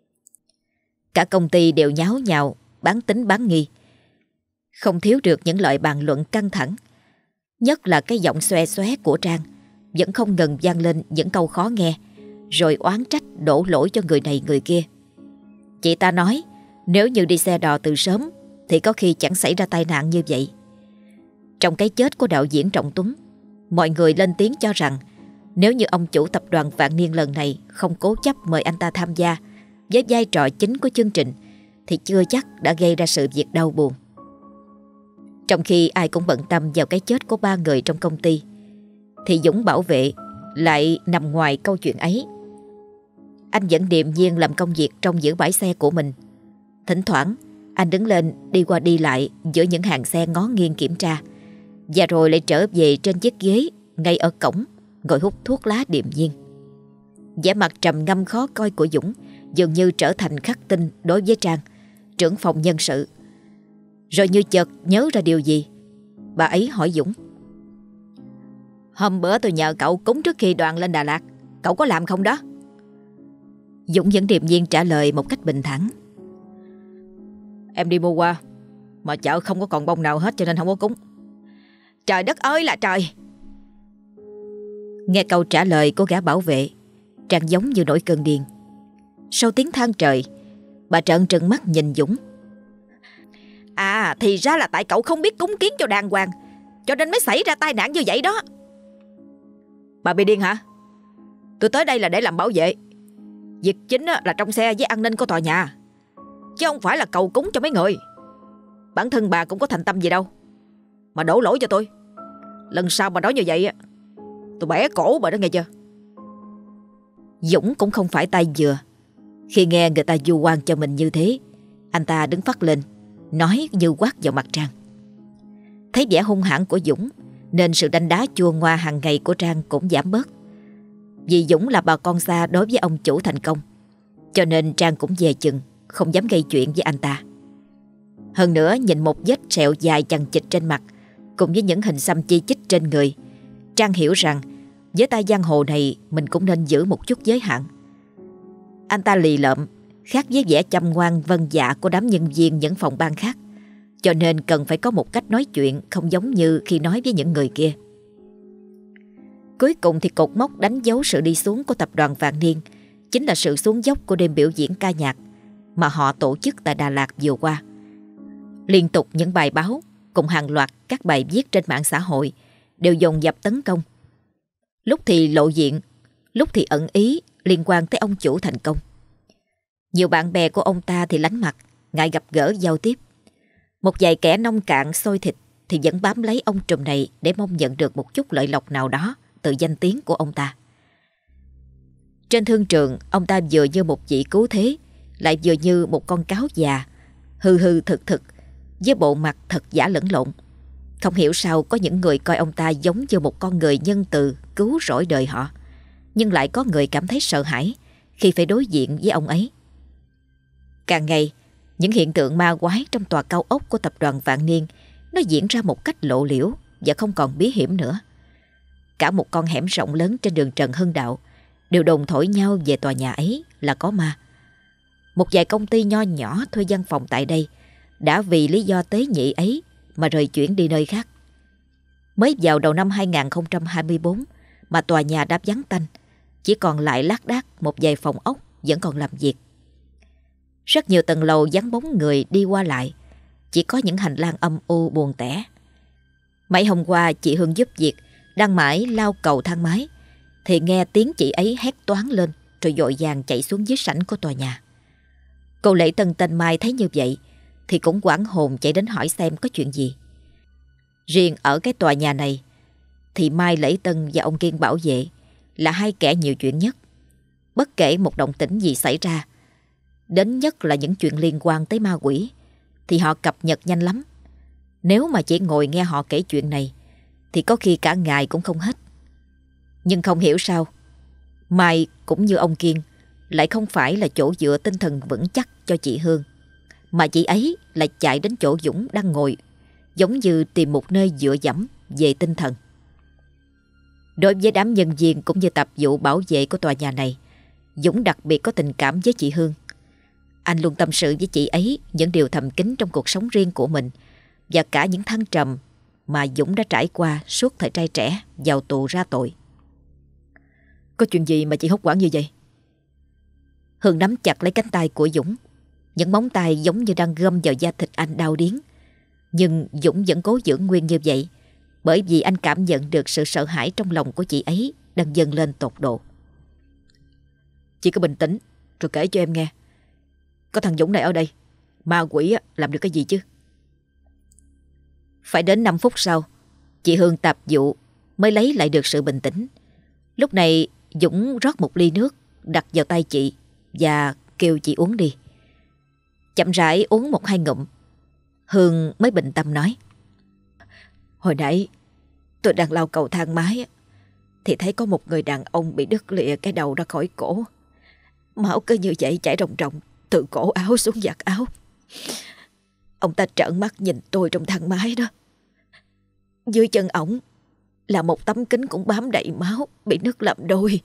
Cả công ty đều nháo nhào, bán tín bán nghi. Không thiếu được những lời bàn luận căng thẳng. Nhất là cái giọng xoe xoé của Trang vẫn không ngừng vang lên những câu khó nghe, rồi oán trách đổ lỗi cho người này người kia. Chị ta nói nếu như đi xe đò từ sớm thì có khi chẳng xảy ra tai nạn như vậy. Trong cái chết của đạo diễn Trọng Tuấn, mọi người lên tiếng cho rằng nếu như ông chủ tập đoàn Vạn Niên lần này không cố chấp mời anh ta tham gia với vai trò chính của chương trình thì chưa chắc đã gây ra sự việc đau buồn. Trong khi ai cũng bận tâm vào cái chết của 3 người trong công ty thì Dũng bảo vệ lại nằm ngoài câu chuyện ấy. Anh vẫn điềm nhiên làm công việc trong giữ bãi xe của mình. Thỉnh thoảng anh đứng lên đi qua đi lại giữa những hàng xe ngó nghiêng kiểm tra, và rồi lại trở về trên chiếc ghế ngay ở cổng ngồi hút thuốc lá điềm nhiên. Vẻ mặt trầm ngâm khó coi của Dũng dường như trở thành khắc tinh đối với Trang, trưởng phòng nhân sự. Rồi như chợt nhớ ra điều gì, bà ấy hỏi Dũng: "Hôm bữa tôi nhờ cậu cúng trước khi đoàn lên Đà Lạt, cậu có làm không đó?" Dũng vẫn điềm nhiên trả lời một cách bình thản: "Em đi mua qua, mà chợ không có còn bông nào hết cho nên không có cúng." "Trời đất ơi là trời!" Nghe câu trả lời của gã bảo vệ, Trang giống như nổi cơn điên. Sau tiếng than trời, bà trợn trừng mắt nhìn Dũng: "À, thì ra là tại cậu không biết cúng kiến cho đàng hoàng, cho nên mới xảy ra tai nạn như vậy đó." "Bà bị điên hả? Tôi tới đây là để làm bảo vệ. Việc chính là trong xe với an ninh của tòa nhà, chứ không phải là cầu cúng cho mấy người. Bản thân bà cũng có thành tâm gì đâu mà đổ lỗi cho tôi. Lần sau bà nói như vậy tôi bẻ cổ bà đó, nghe chưa?" Dũng cũng không phải tay vừa. Khi nghe người ta vu oan cho mình như thế, anh ta đứng phắt lên, nói như quát vào mặt Trang. Thấy vẻ hung hãn của Dũng nên sự đanh đá chua ngoa hàng ngày của Trang cũng giảm bớt. Vì Dũng là bà con xa đối với ông chủ Thành Công, cho nên Trang cũng dè chừng, không dám gây chuyện với anh ta. Hơn nữa nhìn một vết sẹo dài chằng chịt trên mặt cùng với những hình xăm chi chít trên người, Trang hiểu rằng với tay giang hồ này mình cũng nên giữ một chút giới hạn. Anh ta lì lợm, khác với vẻ chăm ngoan vâng dạ của đám nhân viên những phòng ban khác, cho nên cần phải có một cách nói chuyện không giống như khi nói với những người kia. Cuối cùng thì cột mốc đánh dấu sự đi xuống của tập đoàn Vạn Niên chính là sự xuống dốc của đêm biểu diễn ca nhạc mà họ tổ chức tại Đà Lạt vừa qua. Liên tục những bài báo cùng hàng loạt các bài viết trên mạng xã hội đều dồn dập tấn công. Lúc thì lộ diện, lúc thì ẩn ý liên quan tới ông chủ Thành Công. Nhiều bạn bè của ông ta thì lánh mặt, ngại gặp gỡ giao tiếp. Một vài kẻ nông cạn xôi thịt thì vẫn bám lấy ông trùm này để mong nhận được một chút lợi lộc nào đó từ danh tiếng của ông ta. Trên thương trường, ông ta vừa như một vị cứu thế, lại vừa như một con cáo già, hư hư thực thực, với bộ mặt thật giả lẫn lộn. Không hiểu sao có những người coi ông ta giống như một con người nhân từ cứu rỗi đời họ, nhưng lại có người cảm thấy sợ hãi khi phải đối diện với ông ấy. Càng ngày, những hiện tượng ma quái trong tòa cao ốc của tập đoàn Vạn Niên nó diễn ra một cách lộ liễu và không còn bí hiểm nữa. cả một con hẻm rộng lớn trên đường Trần Hưng Đạo đều đồn thổi nhau về tòa nhà ấy là có ma. Một vài công ty nho nhỏ thuê văn phòng tại đây đã vì lý do tế nhị ấy mà rời chuyển đi nơi khác. Mới vào đầu năm 2024 mà tòa nhà đã vắng tanh, chỉ còn lại lác đác một vài phòng ốc vẫn còn làm việc. Rất nhiều tầng lầu vắng bóng người đi qua lại, chỉ có những hành lang âm u buồn tẻ. Mấy hôm qua chị Hương giúp việc, đang mãi lao cầu thang máy, thì nghe tiếng chị ấy hét toáng lên rồi vội vàng chạy xuống dưới sảnh của tòa nhà. Cô Lệ Tân tên Mai thấy như vậy thì cũng hoảng hồn chạy đến hỏi xem có chuyện gì. Riêng ở cái tòa nhà này thì Mai, Lễ Tân và ông Kiên bảo vệ là hai kẻ nhiều chuyện nhất. Bất kể một động tĩnh gì xảy ra, đến nhất là những chuyện liên quan tới ma quỷ, thì họ cập nhật nhanh lắm. Nếu mà chỉ ngồi nghe họ kể chuyện này thì có khi cả ngày cũng không hết. Nhưng không hiểu sao Mai cũng như ông Kiên lại không phải là chỗ dựa tinh thần vững chắc cho chị Hương, mà chị ấy lại chạy đến chỗ Dũng đang ngồi, giống như tìm một nơi dựa dẫm về tinh thần. Đối với đám nhân viên cũng như tập vụ bảo vệ của tòa nhà này, Dũng đặc biệt có tình cảm với chị Hương. Anh luôn tâm sự với chị ấy những điều thầm kín trong cuộc sống riêng của mình và cả những thăng trầm mà Dũng đã trải qua suốt thời trai trẻ vào tù ra tội. Có chuyện gì mà chị hốt hoảng như vậy? Hương nắm chặt lấy cánh tay của Dũng. Những móng tay giống như đang găm vào da thịt anh đau điếng. Nhưng Dũng vẫn cố giữ nguyên như vậy, bởi vì anh cảm nhận được sự sợ hãi trong lòng của chị ấy đang dâng lên tột độ. Chị cứ bình tĩnh rồi kể cho em nghe. Có thằng Dũng này ở đây, ma quỷ làm được cái gì chứ? Phải đến 5 phút sau, chị Hương tạp vụ mới lấy lại được sự bình tĩnh. Lúc này Dũng rót một ly nước đặt vào tay chị và kêu chị uống đi. Chậm rãi uống 1-2 ngụm, Hương mới bình tâm nói: Hồi nãy tôi đang lao cầu thang máy thì thấy có một người đàn ông bị đứt lìa cái đầu ra khỏi cổ. Máu cứ như vậy chảy ròng ròng từ cổ áo xuống vạt áo. Ông ta trợn mắt nhìn tôi trong thang máy đó. Dưới chân ổng là một tấm kính cũng bám đầy máu, bị nứt làm đôi.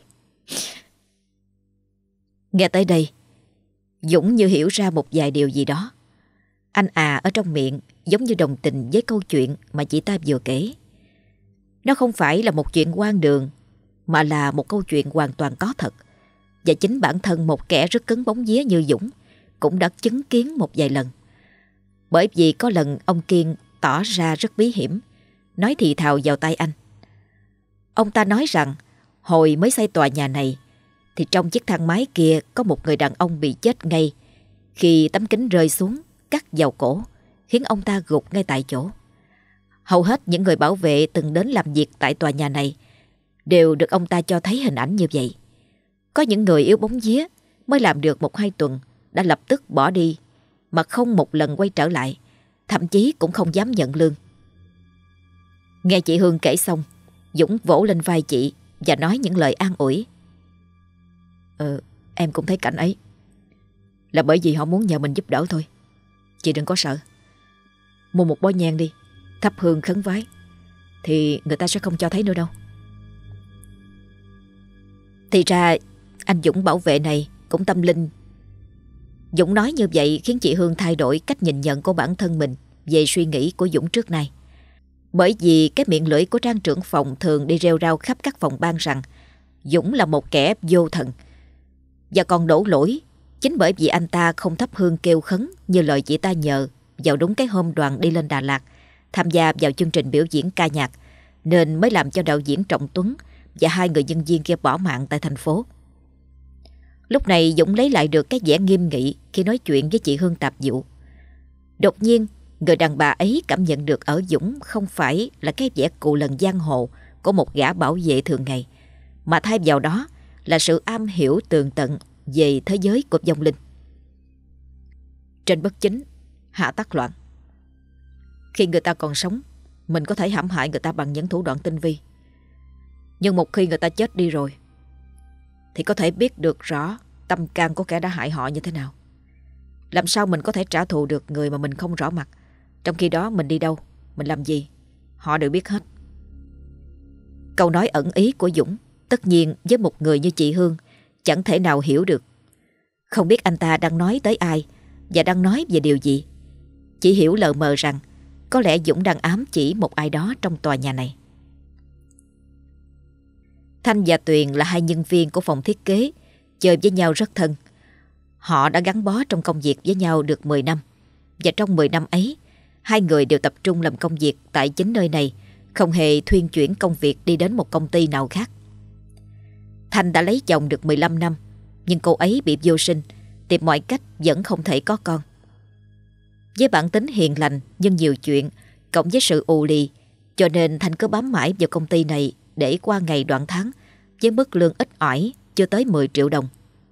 Nghe tới đây, Dũng như hiểu ra một vài điều gì đó. Anh ở trong miệng giống như đồng tình với câu chuyện mà chị ta vừa kể. Nó không phải là một chuyện hoang đường, mà là một câu chuyện hoàn toàn có thật. Và chính bản thân một kẻ rất cứng bóng vía như Dũng cũng đã chứng kiến một vài lần. Bởi vì có lần ông Kiên tỏ ra rất bí hiểm, nói thì thào vào tai anh. Ông ta nói rằng hồi mới xây tòa nhà này thì trong chiếc thang máy kia có một người đàn ông bị chết ngay khi tấm kính rơi xuống cắt vào cổ, khiến ông ta gục ngay tại chỗ. Hầu hết những người bảo vệ từng đến làm việc tại tòa nhà này đều được ông ta cho thấy hình ảnh như vậy. Có những người yếu bóng vía mới làm được 1-2 tuần đã lập tức bỏ đi mà không một lần quay trở lại, thậm chí cũng không dám nhận lương. Nghe chị Hương kể xong, Dũng vỗ lên vai chị và nói những lời an ủi. Em cũng thấy cảnh ấy. Là bởi vì họ muốn nhờ mình giúp đỡ thôi. Chị đừng có sợ. Mua một bó nhang đi, thắp hương khấn vái, thì người ta sẽ không cho thấy nữa đâu. Thì ra anh Dũng bảo vệ này cũng tâm linh. Dũng nói như vậy khiến chị Hương thay đổi cách nhìn nhận của bản thân mình về suy nghĩ của Dũng trước nay. Bởi vì cái miệng lưỡi của Trang trưởng phòng thường đi rêu rao khắp các phòng ban rằng Dũng là một kẻ vô thần. Và còn đổ lỗi chính bởi vì anh ta không thắp hương kêu khấn như lời chị ta nhờ vào đúng cái hôm đoàn đi lên Đà Lạt tham gia vào chương trình biểu diễn ca nhạc, nên mới làm cho đạo diễn Trọng Tuấn và 2 người nhân viên kia bỏ mạng tại thành phố. Lúc này Dũng lấy lại được cái vẻ nghiêm nghị khi nói chuyện với chị Hương tạp vụ. Đột nhiên, người đàn bà ấy cảm nhận được ở Dũng không phải là cái vẻ cù lần giang hồ của một gã bảo vệ thường ngày, mà thay vào đó là sự am hiểu tường tận về thế giới của vong linh. Trên bất chính, hạ tắc loạn. Khi người ta còn sống, mình có thể hãm hại người ta bằng những thủ đoạn tinh vi. Nhưng một khi người ta chết đi rồi, thì có thể biết được rõ tâm can của kẻ đã hại họ như thế nào. Làm sao mình có thể trả thù được người mà mình không rõ mặt, trong khi đó mình đi đâu, mình làm gì, họ đều biết hết. Câu nói ẩn ý của Dũng tất nhiên với một người như chị Hương chẳng thể nào hiểu được. Không biết anh ta đang nói tới ai và đang nói về điều gì. Chỉ hiểu lờ mờ rằng có lẽ Dũng đang ám chỉ một ai đó trong tòa nhà này. Thanh và Tuyền là hai nhân viên của phòng thiết kế, chơi với nhau rất thân. Họ đã gắn bó trong công việc với nhau được 10 năm. Và trong 10 năm ấy, hai người đều tập trung làm công việc tại chính nơi này, không hề thuyên chuyển công việc đi đến một công ty nào khác. Thanh đã lấy chồng được 15 năm, nhưng cô ấy bị vô sinh, tìm mọi cách vẫn không thể có con. Với bản tính hiền lành nhưng nhiều chuyện, cộng với sự ù lì, cho nên Thanh cứ bám mãi vào công ty này để qua ngày đoạn tháng với mức lương ít ỏi chưa tới 10 triệu đồng.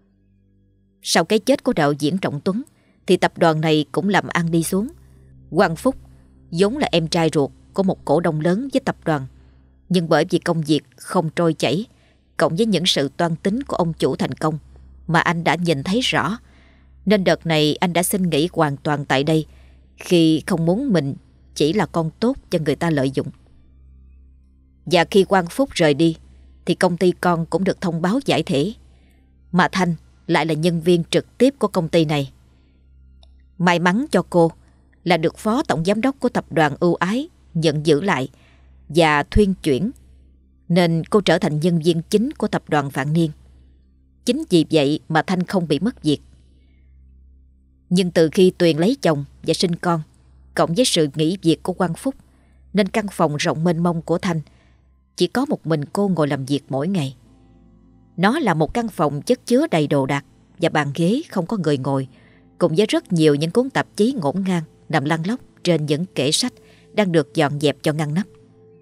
Sau cái chết của đạo diễn Trọng Tuấn thì tập đoàn này cũng làm ăn đi xuống. Quang Phúc vốn là em trai ruột của một cổ đông lớn với tập đoàn, nhưng bởi vì công việc không trôi chảy, cộng với những sự toan tính của ông chủ thành công mà anh đã nhìn thấy rõ, nên đợt này anh đã xin nghỉ hoàn toàn tại đây, khi không muốn mình chỉ là con tốt cho người ta lợi dụng. Và khi Quang Phúc rời đi thì công ty con cũng được thông báo giải thể, mà Thanh lại là nhân viên trực tiếp của công ty này. May mắn cho cô là được phó tổng giám đốc của tập đoàn ưu ái nhận giữ lại và thuyên chuyển, nên cô trở thành nhân viên chính của tập đoàn Vạn Niên. Chính vì vậy mà Thanh không bị mất việc. Nhưng từ khi Tuyền lấy chồng và sinh con, cộng với sự nghỉ việc của Quang Phúc, nên căn phòng rộng mênh mông của Thanh chỉ có một mình cô ngồi làm việc mỗi ngày. Nó là một căn phòng chất chứa đầy đồ đạc và bàn ghế không có người ngồi, cùng với rất nhiều những cuốn tạp chí ngổn ngang nằm lăn lóc trên những kệ sách đang được dọn dẹp cho ngăn nắp.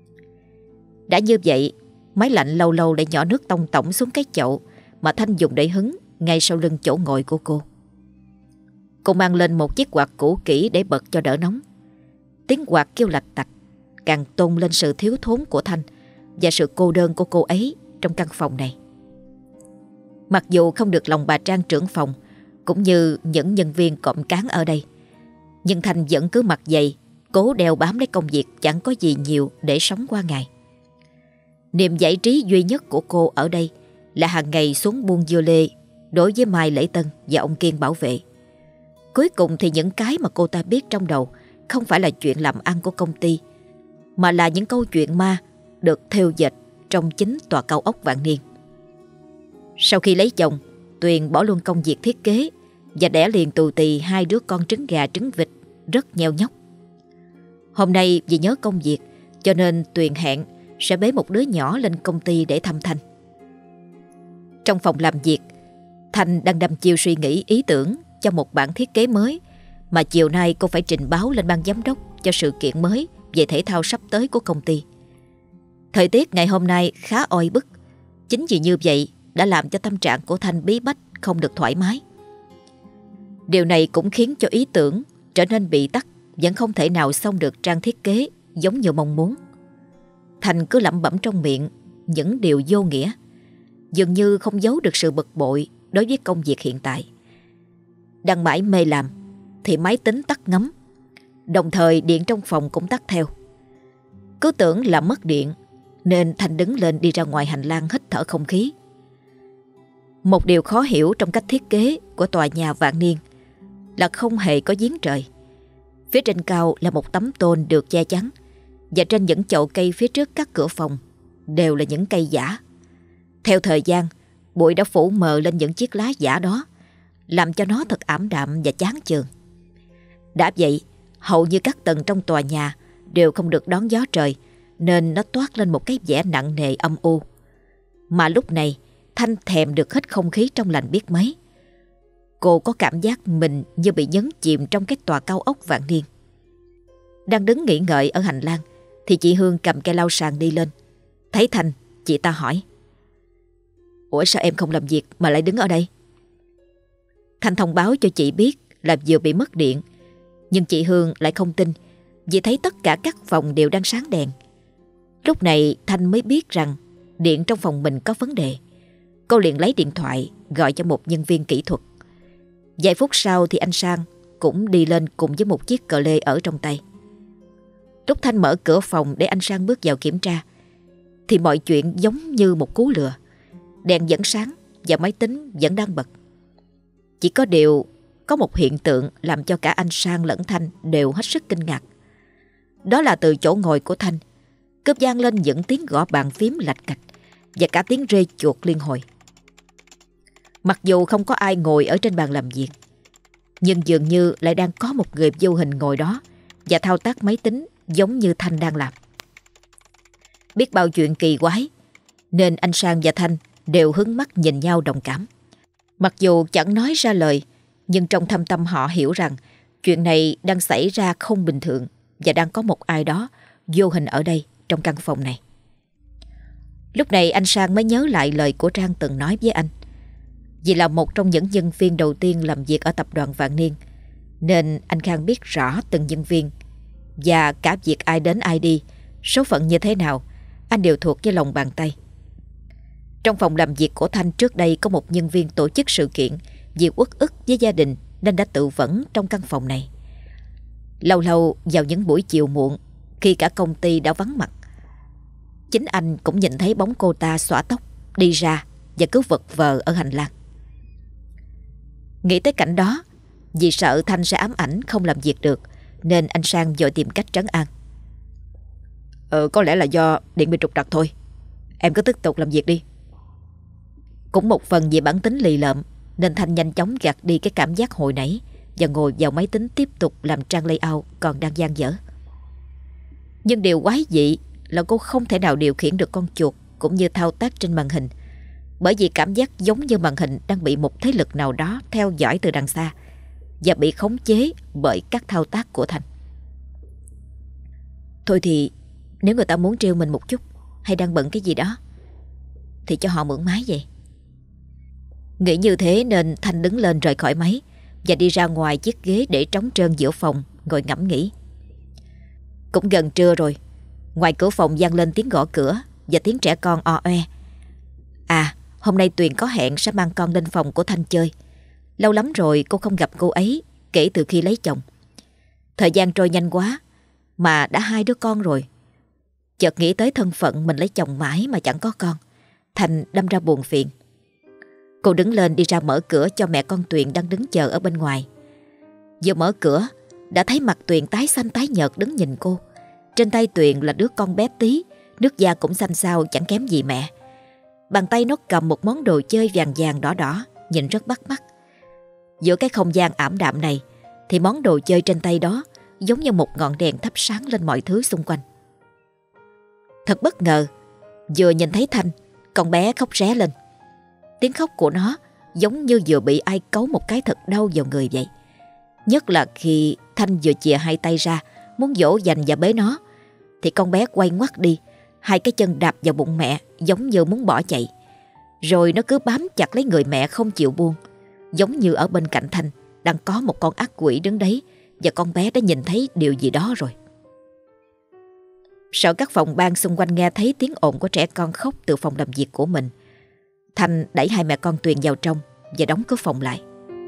Đã như vậy, máy lạnh lâu lâu lại nhỏ nước tông tổng xuống cái chậu mà Thanh dùng để hứng ngay sau lưng chỗ ngồi của cô. Cô mang lên một chiếc quạt cũ kỹ để bật cho đỡ nóng. Tiếng quạt kêu lạch tạch càng tôn lên sự thiếu thốn của Thanh và sự cô đơn của cô ấy trong căn phòng này. Mặc dù không được lòng bà Trang trưởng phòng cũng như những nhân viên cộng cán ở đây, nhưng Thanh vẫn cứ mặt dày, cố đeo bám lấy công việc chẳng có gì nhiều để sống qua ngày. Niềm giải trí duy nhất của cô ở đây là hàng ngày xuống buôn dưa lê đối với Mai Lễ Tân và ông Kiên bảo vệ. Cuối cùng thì những cái mà cô ta biết trong đầu không phải là chuyện làm ăn của công ty, mà là những câu chuyện ma được thêu dệt trong chính tòa cao ốc Vạn Niên. Sau khi lấy chồng, Tuyền bỏ luôn công việc thiết kế và đẻ liền tù tì hai đứa con trứng gà trứng vịt rất nheo nhóc. Hôm nay vì nhớ công việc cho nên Tuyền hẹn sẽ bế một đứa nhỏ lên công ty để thăm Thanh. Trong phòng làm việc, Thanh đang đăm chiêu suy nghĩ ý tưởng cho một bản thiết kế mới mà chiều nay cô phải trình báo lên ban giám đốc cho sự kiện mới về thể thao sắp tới của công ty. Thời tiết ngày hôm nay khá oi bức, chính vì như vậy đã làm cho tâm trạng của Thanh bí bách, không được thoải mái. Điều này cũng khiến cho ý tưởng trở nên bị tắc, vẫn không thể nào xong được trang thiết kế giống như mong muốn. Thanh cứ lẩm bẩm trong miệng những điều vô nghĩa, dường như không giấu được sự bực bội đối với công việc hiện tại. Đang mãi mê làm thì máy tính tắt ngấm, đồng thời điện trong phòng cũng tắt theo. Cứ tưởng là mất điện nên Thanh đứng lên đi ra ngoài hành lang hít thở không khí. Một điều khó hiểu trong cách thiết kế của tòa nhà Vạn Niên là không hề có giếng trời. Phía trên cao là một tấm tôn được che chắn, và trên những chậu cây phía trước các cửa phòng đều là những cây giả. Theo thời gian, bụi đã phủ mờ lên những chiếc lá giả đó, làm cho nó thật ảm đạm và chán chường. Đã vậy, hầu như các tầng trong tòa nhà đều không được đón gió trời, nên nó toát lên một cái vẻ nặng nề âm u. Mà lúc này Thanh thèm được hít không khí trong lành biết mấy. Cô có cảm giác mình như bị nhấn chìm trong cái tòa cao ốc Vạn Niên. Đang đứng nghĩ ngợi ở hành lang thì chị Hương cầm cây lau sàn đi lên. Thấy Thanh, chị ta hỏi: "Ủa sao em không làm việc mà lại đứng ở đây?" Thanh thông báo cho chị biết là vừa bị mất điện, nhưng chị Hương lại không tin vì thấy tất cả các phòng đều đang sáng đèn. Lúc này Thanh mới biết rằng điện trong phòng mình có vấn đề. Cô liền lấy điện thoại gọi cho một nhân viên kỹ thuật. Vài phút sau thì anh Sang cũng đi lên cùng với một chiếc cờ lê ở trong tay. Lúc Thanh mở cửa phòng để anh Sang bước vào kiểm tra thì mọi chuyện giống như một cú lừa. Đèn vẫn sáng và máy tính vẫn đang bật. Chỉ có điều có một hiện tượng làm cho cả anh Sang lẫn Thanh đều hết sức kinh ngạc. Đó là từ chỗ ngồi của Thanh cứ vang lên những tiếng gõ bàn phím lạch cạch và cả tiếng rê chuột liên hồi. Mặc dù không có ai ngồi ở trên bàn làm việc, nhưng dường như lại đang có một người vô hình ngồi đó và thao tác máy tính giống như Thanh đang làm. Biết bao chuyện kỳ quái nên anh Sang và Thanh đều hướng mắt nhìn nhau đồng cảm. Mặc dù chẳng nói ra lời, nhưng trong thâm tâm họ hiểu rằng chuyện này đang xảy ra không bình thường và đang có một ai đó vô hình ở đây trong căn phòng này. Lúc này anh Sang mới nhớ lại lời của Trang từng nói với anh. Vì là một trong những nhân viên đầu tiên làm việc ở tập đoàn Vạn Niên, nên anh Khang biết rõ từng nhân viên và cả việc ai đến ai đi, số phận như thế nào, anh đều thuộc với lòng bàn tay. Trong phòng làm việc của Thanh trước đây có một nhân viên tổ chức sự kiện vì uất ức với gia đình nên đã tự vẫn trong căn phòng này. Lâu lâu vào những buổi chiều muộn, khi cả công ty đã vắng mặt, chính anh cũng nhìn thấy bóng cô ta xõa tóc đi ra và cứ vật vờ ở hành lang. Nghĩ tới cảnh đó, vì sợ Thanh sẽ ám ảnh không làm việc được, nên anh Sang vội tìm cách trấn an. Có lẽ là do điện bị trục trặc thôi. Em cứ tiếp tục làm việc đi. Cũng một phần vì bản tính lì lợm, nên Thanh nhanh chóng gạt đi cái cảm giác hồi nãy và ngồi vào máy tính tiếp tục làm trang layout còn đang dang dở. Nhưng điều quái dị là cô không thể nào điều khiển được con chuột cũng như thao tác trên màn hình, bởi vì cảm giác giống như màn hình đang bị một thế lực nào đó theo dõi từ đằng xa và bị khống chế bởi các thao tác của Thanh. Thôi thì nếu người ta muốn trêu mình một chút hay đang bận cái gì đó thì cho họ mượn máy vậy. Nghĩ như thế nên Thanh đứng lên rời khỏi máy và đi ra ngoài chiếc ghế để trống trơn giữa phòng, ngồi ngẫm nghĩ. Cũng gần trưa rồi, ngoài cửa phòng vang lên tiếng gõ cửa và tiếng trẻ con o oe. À, hôm nay Tuyền có hẹn sẽ mang con lên phòng của Thanh chơi. Lâu lắm rồi cô không gặp cô ấy kể từ khi lấy chồng. Thời gian trôi nhanh quá mà đã 2 đứa con rồi. Chợt nghĩ tới thân phận mình lấy chồng mãi mà chẳng có con, Thanh đâm ra buồn phiền. Cô đứng lên đi ra mở cửa cho mẹ con Tuyền đang đứng chờ ở bên ngoài. Vừa mở cửa đã thấy mặt Tuyền tái xanh tái nhợt đứng nhìn cô. Trên tay Tuyền là đứa con bé tí, nước da cũng xanh xao chẳng kém gì mẹ. Bàn tay nó cầm một món đồ chơi vàng vàng đỏ đỏ, nhìn rất bắt mắt. Giữa cái không gian ảm đạm này thì món đồ chơi trên tay đó giống như một ngọn đèn thắp sáng lên mọi thứ xung quanh. Thật bất ngờ, vừa nhìn thấy Thanh, con bé khóc ré lên. Tiếng khóc của nó giống như vừa bị ai cấu một cái thật đau vào người vậy. Nhất là khi Thanh vừa chìa 2 tay ra muốn dỗ dành và bế nó, thì con bé quay ngoắt đi, 2 cái chân đạp vào bụng mẹ giống như muốn bỏ chạy. Rồi nó cứ bám chặt lấy người mẹ không chịu buông, giống như ở bên cạnh Thanh đang có một con ác quỷ đứng đấy và con bé đã nhìn thấy điều gì đó rồi. Sợ các phòng ban xung quanh nghe thấy tiếng ồn của trẻ con khóc từ phòng làm việc của mình, Thanh đẩy 2 mẹ con Tuyền vào trong và đóng cửa phòng lại.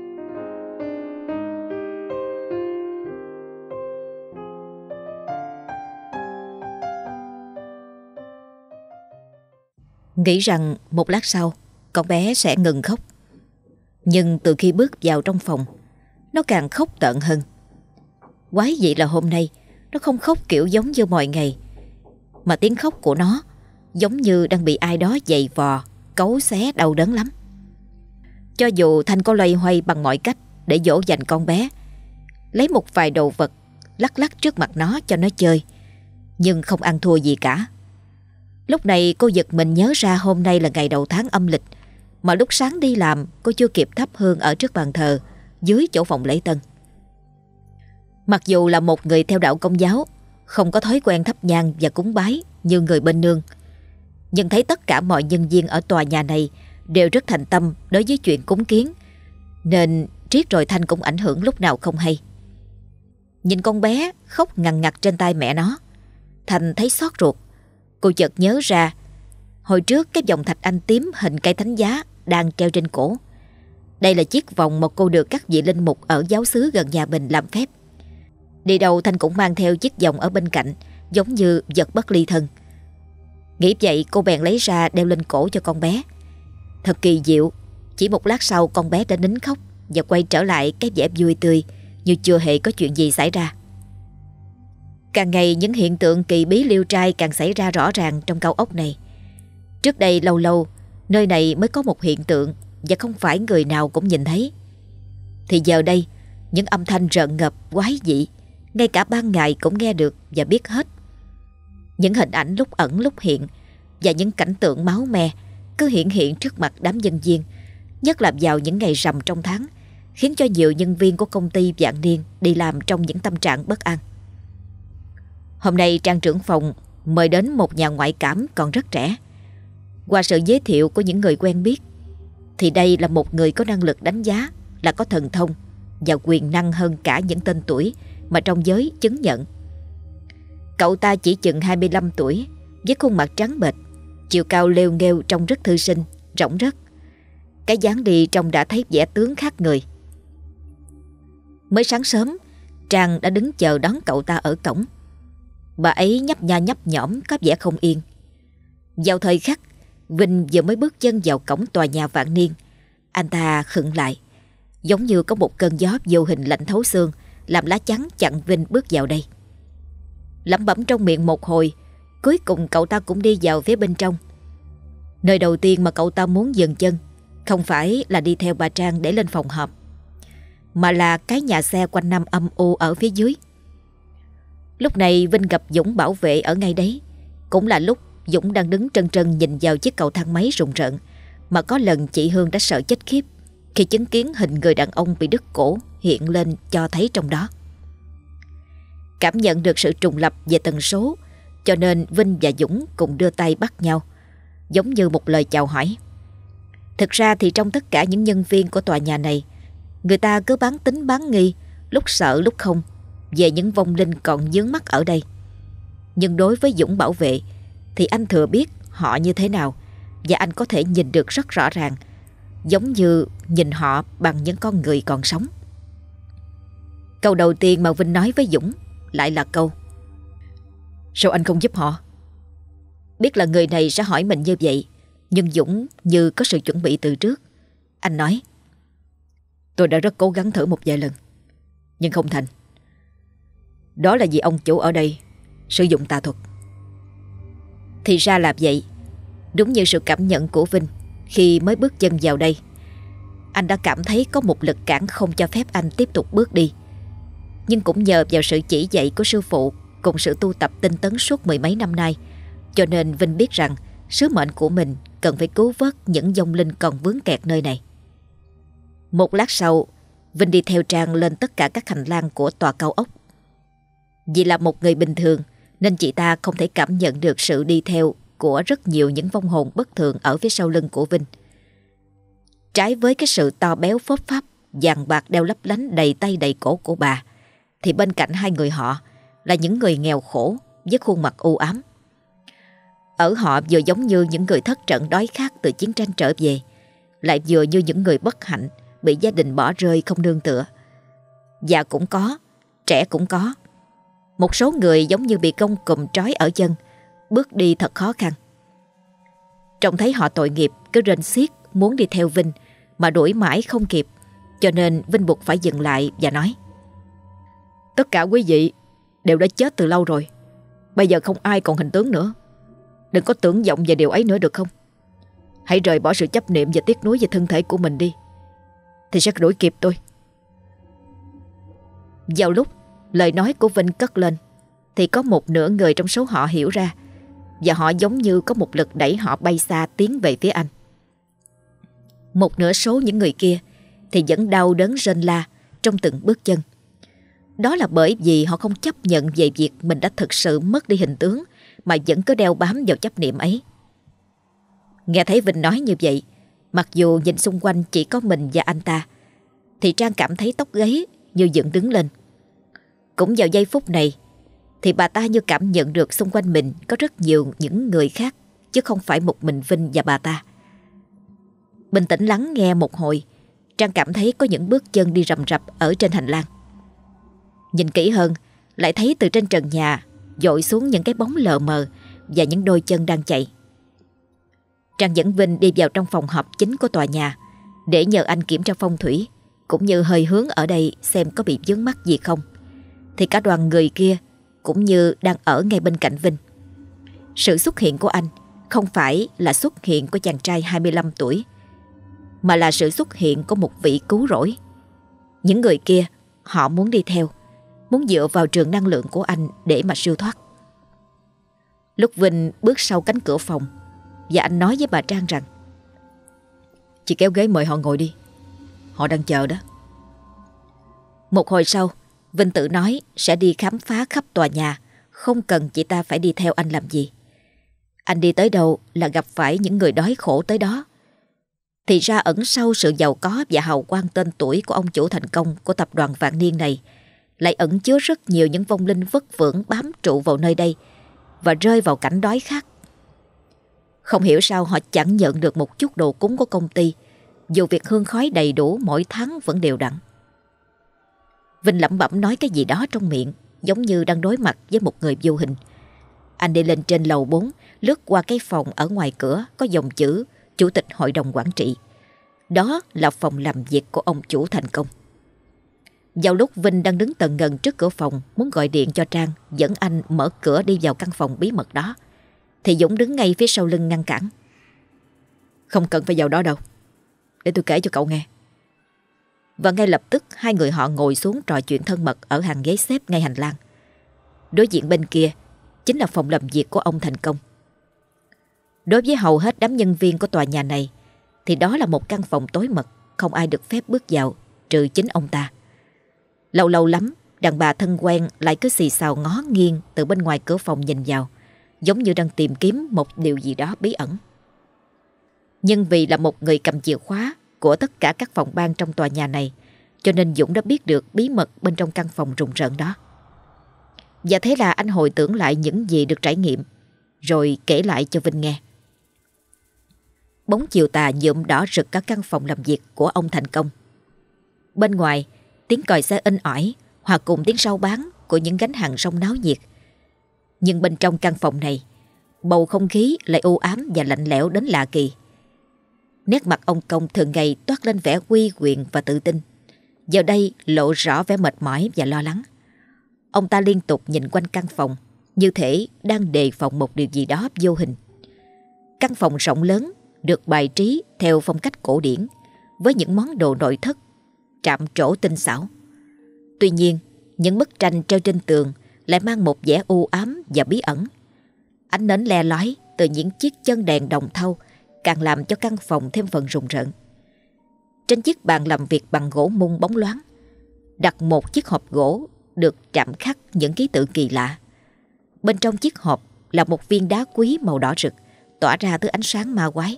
Nghĩ rằng một lát sau con bé sẽ ngừng khóc. Nhưng từ khi bước vào trong phòng, nó càng khóc tợn hơn. Quái dị là hôm nay nó không khóc kiểu giống như mọi ngày, mà tiếng khóc của nó giống như đang bị ai đó giày vò, cấu xé đau đớn lắm. Cho dù Thanh có loay hoay bằng mọi cách để dỗ dành con bé, lấy một vài đồ vật lắc lắc trước mặt nó cho nó chơi, nhưng không ăn thua gì cả. Lúc này cô giật mình nhớ ra hôm nay là ngày đầu tháng âm lịch, mà lúc sáng đi làm cô chưa kịp thắp hương ở trước bàn thờ dưới chỗ phòng lễ tân. Mặc dù là một người theo đạo Công giáo, không có thói quen thắp nhang và cúng bái như người bên nương, nhưng thấy tất cả mọi nhân viên ở tòa nhà này đều rất thành tâm đối với chuyện cúng kiến, nên riết rồi Thanh cũng ảnh hưởng lúc nào không hay. Nhìn con bé khóc ngằn ngặt trên tay mẹ nó, Thanh thấy xót ruột. Cô chợt nhớ ra hồi trước cái vòng thạch anh tím hình cây thánh giá đang treo trên cổ. Đây là chiếc vòng mà cô được các vị linh mục ở giáo xứ gần nhà mình làm phép. Đi đâu Thanh cũng mang theo chiếc vòng ở bên cạnh, giống như vật bất ly thân. Nghĩ vậy cô bèn lấy ra đeo lên cổ cho con bé. Thật kỳ diệu, chỉ một lát sau con bé đã nín khóc và quay trở lại cái vẻ vui tươi như chưa hề có chuyện gì xảy ra. Càng ngày những hiện tượng kỳ bí liêu trai càng xảy ra rõ ràng trong cao ốc này. Trước đây lâu lâu nơi này mới có một hiện tượng và không phải người nào cũng nhìn thấy. Thì giờ đây những âm thanh rợn ngợp quái dị ngay cả ban ngày cũng nghe được và biết hết. Những hình ảnh lúc ẩn lúc hiện và những cảnh tượng máu me cứ hiện hiện trước mặt đám nhân viên, nhất là vào những ngày rằm trong tháng, khiến cho nhiều nhân viên của công ty Vạn Niên đi làm trong những tâm trạng bất an. Hôm nay Trang trưởng phòng mời đến một nhà ngoại cảm còn rất trẻ. Qua sự giới thiệu của những người quen biết thì đây là một người có năng lực đánh giá là có thần thông và quyền năng hơn cả những tên tuổi mà trong giới chứng nhận. Cậu ta chỉ chừng 25 tuổi, với khuôn mặt trắng bệch, chiều cao lêu nghêu, trông rất thư sinh, rỗng rất. Cái dáng đi trông đã thấy vẻ tướng khác người. Mới sáng sớm, Trang đã đứng chờ đón cậu ta ở cổng. Bà ấy nhấp nha nhấp nhõm, có vẻ không yên. Vào thời khắc Vinh vừa mới bước chân vào cổng tòa nhà Vạn Niên, anh ta khựng lại, giống như có một cơn gió vô hình lạnh thấu xương làm lá chắn chặn Vinh bước vào đây. Lẩm bẩm trong miệng một hồi, cuối cùng cậu ta cũng đi vào phía bên trong. Nơi đầu tiên mà cậu ta muốn dừng chân không phải là đi theo bà Trang để lên phòng họp, mà là cái nhà xe quanh năm âm u ở phía dưới. Lúc này Vinh gặp Dũng bảo vệ ở ngay đấy. Cũng là lúc Dũng đang đứng trân trân nhìn vào chiếc cầu thang máy rùng rợn mà có lần chị Hương đã sợ chết khiếp khi chứng kiến hình người đàn ông bị đứt cổ hiện lên cho thấy trong đó. Cảm nhận được sự trùng lập về tần số, cho nên Vinh và Dũng cùng đưa tay bắt nhau, giống như một lời chào hỏi. Thực ra thì trong tất cả những nhân viên của tòa nhà này, người ta cứ bán tín bán nghi, lúc sợ lúc không, về những vong linh còn vướng mắc ở đây. Nhưng đối với Dũng bảo vệ thì anh thừa biết họ như thế nào, và anh có thể nhìn được rất rõ ràng, giống như nhìn họ bằng những con người còn sống. Câu đầu tiên mà Vinh nói với Dũng lại là câu: "Sao anh không giúp họ?" Biết là người này sẽ hỏi mình như vậy, nhưng Dũng như có sự chuẩn bị từ trước. Anh nói: "Tôi đã rất cố gắng thử một vài lần, nhưng không thành. Đó là vì ông chủ ở đây sử dụng tà thuật." Thì ra là vậy. Đúng như sự cảm nhận của Vinh khi mới bước chân vào đây, anh đã cảm thấy có một lực cản không cho phép anh tiếp tục bước đi. Nhưng cũng nhờ vào sự chỉ dạy của sư phụ cùng sự tu tập tinh tấn suốt mười mấy năm nay, cho nên Vinh biết rằng sứ mệnh của mình cần phải cứu vớt những vong linh còn vướng kẹt nơi này. Một lát sau, Vinh đi theo Trang lên tất cả các hành lang của tòa cao ốc. Vì là một người bình thường nên chị ta không thể cảm nhận được sự đi theo của rất nhiều những vong hồn bất thường ở phía sau lưng của Vinh. Trái với cái sự to béo phốp pháp, vàng bạc đeo lấp lánh đầy tay đầy cổ của bà, thì bên cạnh hai người họ là những người nghèo khổ với khuôn mặt u ám. Ở họ vừa giống như những người thất trận đói khát từ chiến tranh trở về, lại vừa như những người bất hạnh bị gia đình bỏ rơi không nương tựa. Già cũng có, trẻ cũng có. Một số người giống như bị gông cùm trói ở chân, bước đi thật khó khăn. Trông thấy họ tội nghiệp cứ rên xiết muốn đi theo Vinh mà đuổi mãi không kịp, cho nên Vinh buộc phải dừng lại và nói: "Tất cả quý vị đều đã chết từ lâu rồi. Bây giờ không ai còn hình tướng nữa. Đừng có tưởng vọng về điều ấy nữa được không? Hãy rời bỏ sự chấp niệm và tiếc nuối về thân thể của mình đi, thì sẽ đuổi kịp tôi." Vào lúc lời nói của Vinh cất lên thì có một nửa người trong số họ hiểu ra, và họ giống như có một lực đẩy họ bay xa tiến về phía anh. Một nửa số những người kia thì vẫn đau đớn rên la trong từng bước chân. Đó là bởi vì họ không chấp nhận về việc mình đã thực sự mất đi hình tướng mà vẫn cứ đeo bám vào chấp niệm ấy. Nghe thấy Vinh nói như vậy, mặc dù nhìn xung quanh chỉ có mình và anh ta, thì Trang cảm thấy tóc gáy như dựng đứng lên. Cũng vào giây phút này thì bà ta như cảm nhận được xung quanh mình có rất nhiều những người khác, chứ không phải một mình Vinh và bà ta. Bình tĩnh lắng nghe một hồi, Trang cảm thấy có những bước chân đi rầm rập ở trên hành lang. Nhìn kỹ hơn, lại thấy từ trên trần nhà dội xuống những cái bóng lờ mờ và những đôi chân đang chạy. Trang dẫn Vinh đi vào trong phòng họp chính của tòa nhà để nhờ anh kiểm tra phong thủy, cũng như hơi hướng ở đây xem có bị vướng mắc gì không. Thì cả đoàn người kia cũng như đang ở ngay bên cạnh Vinh. Sự xuất hiện của anh không phải là xuất hiện của chàng trai 25 tuổi, mà là sự xuất hiện của một vị cứu rỗi. Những người kia họ muốn đi theo, muốn dựa vào trường năng lượng của anh để mà siêu thoát. Lúc Vinh bước sau cánh cửa phòng, và anh nói với bà Trang rằng: "Chị kéo ghế mời họ ngồi đi, họ đang chờ đó." Một hồi sau, Vinh tự nói sẽ đi khám phá khắp tòa nhà, không cần chị ta phải đi theo anh làm gì. Anh đi tới đâu là gặp phải những người đói khổ tới đó. Thì ra ẩn sau sự giàu có và hào quang tên tuổi của ông chủ thành công của tập đoàn Vạn Niên này lại ẩn chứa rất nhiều những vong linh vất vưởng bám trụ vào nơi đây và rơi vào cảnh đói khát. Không hiểu sao họ chẳng nhận được một chút đồ cúng của công ty, dù việc hương khói đầy đủ mỗi tháng vẫn đều đặn. Vinh lẩm bẩm nói cái gì đó trong miệng, giống như đang đối mặt với một người vô hình. Anh đi lên trên lầu 4, lướt qua cái phòng ở ngoài cửa có dòng chữ Chủ tịch Hội đồng Quản trị. Đó là phòng làm việc của ông chủ thành công. Vào lúc Vinh đang đứng tần ngần trước cửa phòng muốn gọi điện cho Trang dẫn anh mở cửa đi vào căn phòng bí mật đó, thì Dũng đứng ngay phía sau lưng ngăn cản. "Không cần phải vào đó đâu, để tôi kể cho cậu nghe." Và ngay lập tức hai người họ ngồi xuống trò chuyện thân mật ở hàng ghế xếp ngay hành lang. Đối diện bên kia chính là phòng làm việc của ông thành công. Đối với hầu hết đám nhân viên của tòa nhà này thì đó là một căn phòng tối mật, không ai được phép bước vào trừ chính ông ta. Lâu lâu lắm, đàn bà thân quen lại cứ xì xào ngó nghiêng từ bên ngoài cửa phòng nhìn vào, giống như đang tìm kiếm một điều gì đó bí ẩn. Nhưng vì là một người cầm chìa khóa của tất cả các phòng ban trong tòa nhà này, cho nên Dũng đã biết được bí mật bên trong căn phòng rùng rợn đó. Và thế là anh hồi tưởng lại những gì được trải nghiệm, rồi kể lại cho Vinh nghe. Bóng chiều tà nhuộm đỏ rực cả căn phòng làm việc của ông thành công. Bên ngoài, tiếng còi xe inh ỏi hòa cùng tiếng rao bán của những gánh hàng rong náo nhiệt. Nhưng bên trong căn phòng này, bầu không khí lại u ám và lạnh lẽo đến lạ kỳ. Nét mặt ông Công thường ngày toát lên vẻ uy quyền và tự tin, giờ đây lộ rõ vẻ mệt mỏi và lo lắng. Ông ta liên tục nhìn quanh căn phòng, như thể đang đề phòng một điều gì đó vô hình. Căn phòng rộng lớn được bài trí theo phong cách cổ điển, với những món đồ nội thất trạm trổ tinh xảo. Tuy nhiên, những bức tranh treo trên tường lại mang một vẻ u ám và bí ẩn. Ánh nến le lói từ những chiếc chân đèn đồng thau càng làm cho căn phòng thêm phần rùng rợn. Trên chiếc bàn làm việc bằng gỗ mung bóng loáng, đặt một chiếc hộp gỗ được chạm khắc những ký tự kỳ lạ. Bên trong chiếc hộp là một viên đá quý màu đỏ rực, tỏa ra thứ ánh sáng ma quái.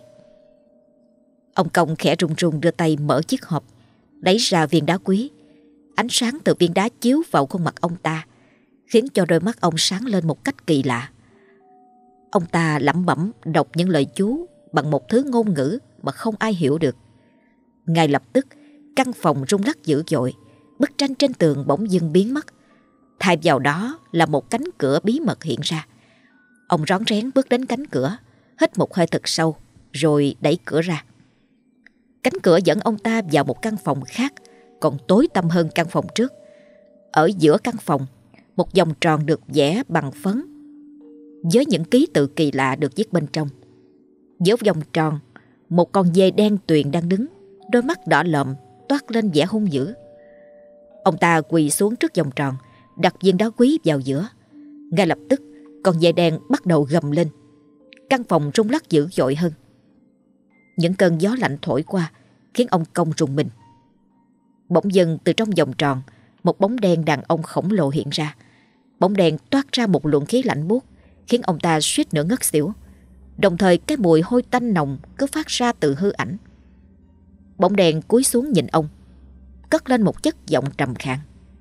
Ông Công khẽ run run đưa tay mở chiếc hộp, lấy ra viên đá quý. Ánh sáng từ viên đá chiếu vào khuôn mặt ông ta, khiến cho đôi mắt ông sáng lên một cách kỳ lạ. Ông ta lẩm bẩm đọc những lời chú bằng một thứ ngôn ngữ mà không ai hiểu được. Ngay lập tức, căn phòng rung lắc dữ dội, bức tranh trên tường bỗng dưng biến mất. Thay vào đó là một cánh cửa bí mật hiện ra. Ông rón rén bước đến cánh cửa, hít một hơi thật sâu, rồi đẩy cửa ra. Cánh cửa dẫn ông ta vào một căn phòng khác, còn tối tăm hơn căn phòng trước. Ở giữa căn phòng, một vòng tròn được vẽ bằng phấn, với những ký tự kỳ lạ được viết bên trong. Giữa vòng tròn, một con dê đen tuyền đang đứng, đôi mắt đỏ lòm toát lên vẻ hung dữ. Ông ta quỳ xuống trước vòng tròn, đặt viên đá quý vào giữa. Ngay lập tức, con dê đen bắt đầu gầm lên. Căn phòng rung lắc dữ dội hơn. Những cơn gió lạnh thổi qua khiến ông Công rùng mình. Bỗng dưng từ trong vòng tròn, một bóng đen đàn ông khổng lồ hiện ra. Bóng đen toát ra một luồng khí lạnh buốt, khiến ông ta suýt nữa ngất xỉu. Đồng thời cái mùi hôi tanh nồng cứ phát ra từ hư ảnh. Bóng đen cúi xuống nhìn ông, cất lên một chất giọng trầm khàn.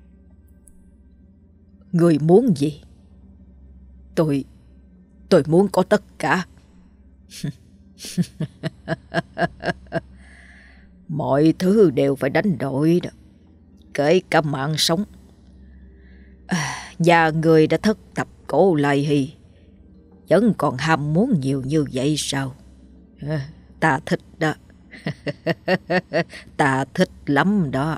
"Người muốn gì?" Tôi muốn có tất cả." "Mọi thứ đều phải đánh đổi đó, kể cả mạng sống. Nhà người đã thất tập cổ Lai Hy, vẫn còn ham muốn nhiều như vậy sao? Ta thích đó. Ta thích lắm đó.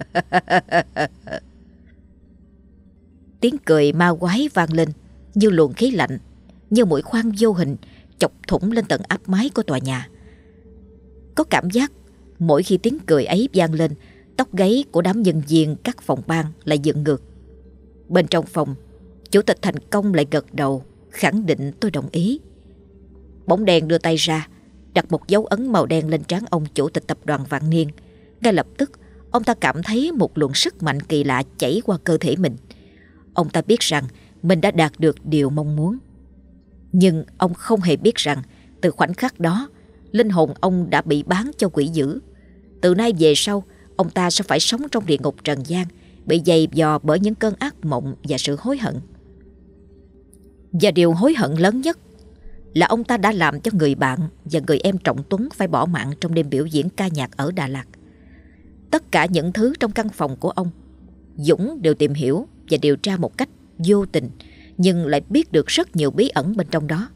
Tiếng cười ma quái vang lên như luồng khí lạnh, như mũi khoan vô hình chọc thủng lên tận áp mái của tòa nhà. Có cảm giác mỗi khi tiếng cười ấy vang lên, tóc gáy của đám nhân viên các phòng ban lại dựng ngược. Bên trong phòng, chủ tịch Thành Công lại gật đầu khẳng định tôi đồng ý. Bóng đèn đưa tay ra, đặt một dấu ấn màu đen lên trán ông chủ tịch tập đoàn Vạn Niên. Ngay lập tức, ông ta cảm thấy một luồng sức mạnh kỳ lạ chảy qua cơ thể mình. Ông ta biết rằng mình đã đạt được điều mong muốn. Nhưng ông không hề biết rằng từ khoảnh khắc đó, linh hồn ông đã bị bán cho quỷ dữ. Từ nay về sau, ông ta sẽ phải sống trong địa ngục trần gian, bị dày vò bởi những cơn ác mộng và sự hối hận. Và điều hối hận lớn nhất là ông ta đã làm cho người bạn và người em Trọng Tuấn phải bỏ mạng trong đêm biểu diễn ca nhạc ở Đà Lạt. Tất cả những thứ trong căn phòng của ông, Dũng đều tìm hiểu và điều tra một cách vô tình, nhưng lại biết được rất nhiều bí ẩn bên trong đó.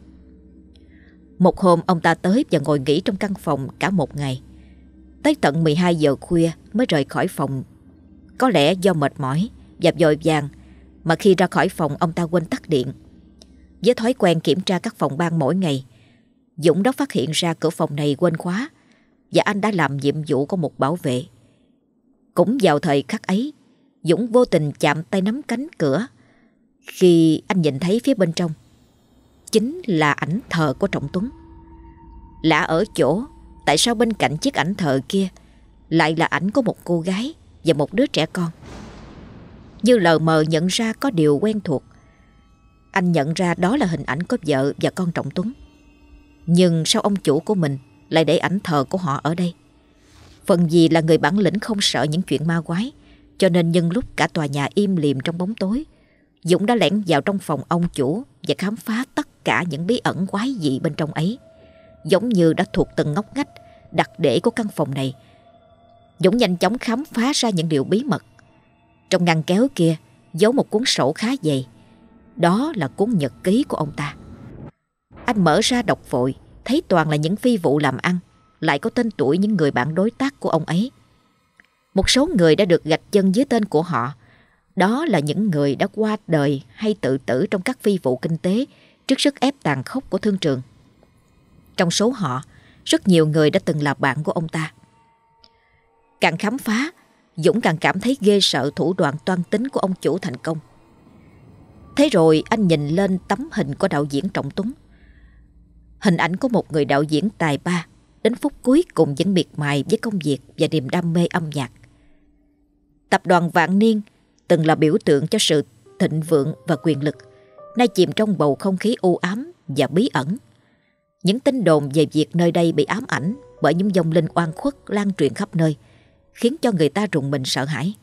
Một hôm ông ta tới và ngồi nghỉ trong căn phòng cả một ngày. Tới tận 12 giờ khuya mới rời khỏi phòng. Có lẽ do mệt mỏi và vội vàng mà khi ra khỏi phòng ông ta quên tắt điện. Với thói quen kiểm tra các phòng ban mỗi ngày, Dũng đã phát hiện ra cửa phòng này quên khóa và anh đã làm nhiệm vụ của một bảo vệ. Cũng vào thời khắc ấy, Dũng vô tình chạm tay nắm cánh cửa khi anh nhìn thấy phía bên trong chính là ảnh thờ của Trọng Tuấn. Lạ ở chỗ, tại sao bên cạnh chiếc ảnh thờ kia lại là ảnh của một cô gái và một đứa trẻ con? Như lờ mờ nhận ra có điều quen thuộc, anh nhận ra đó là hình ảnh của vợ và con Trọng Tuấn. Nhưng sao ông chủ của mình lại để ảnh thờ của họ ở đây? Phần vì là người bản lĩnh không sợ những chuyện ma quái, cho nên nhân lúc cả tòa nhà im lìm trong bóng tối, Dũng đã lẻn vào trong phòng ông chủ và khám phá tất cả những bí ẩn quái dị bên trong ấy. Giống như đã thuộc từng ngóc ngách đặc để của căn phòng này, Dũng nhanh chóng khám phá ra những điều bí mật. Trong ngăn kéo kia giấu một cuốn sổ khá dày. Đó là cuốn nhật ký của ông ta. Anh mở ra đọc vội, thấy toàn là những phi vụ làm ăn, lại có tên tuổi những người bạn đối tác của ông ấy. Một số người đã được gạch chân dưới tên của họ. Đó là những người đã qua đời hay tự tử trong các phi vụ kinh tế trước sức ép tàn khốc của thương trường. Trong số họ, rất nhiều người đã từng là bạn của ông ta. Càng khám phá, Dũng càng cảm thấy ghê sợ thủ đoạn toan tính của ông chủ Thành Công. Thế rồi anh nhìn lên tấm hình của đạo diễn Trọng Tuấn. Hình ảnh của một người đạo diễn tài ba, đến phút cuối cùng vẫn miệt mài với công việc và niềm đam mê âm nhạc. Tập đoàn Vạn Niên từng là biểu tượng cho sự thịnh vượng và quyền lực, nay chìm trong bầu không khí u ám và bí ẩn. Những tin đồn về việc nơi đây bị ám ảnh bởi những vong linh oan khuất lan truyền khắp nơi, khiến cho người ta rùng mình sợ hãi.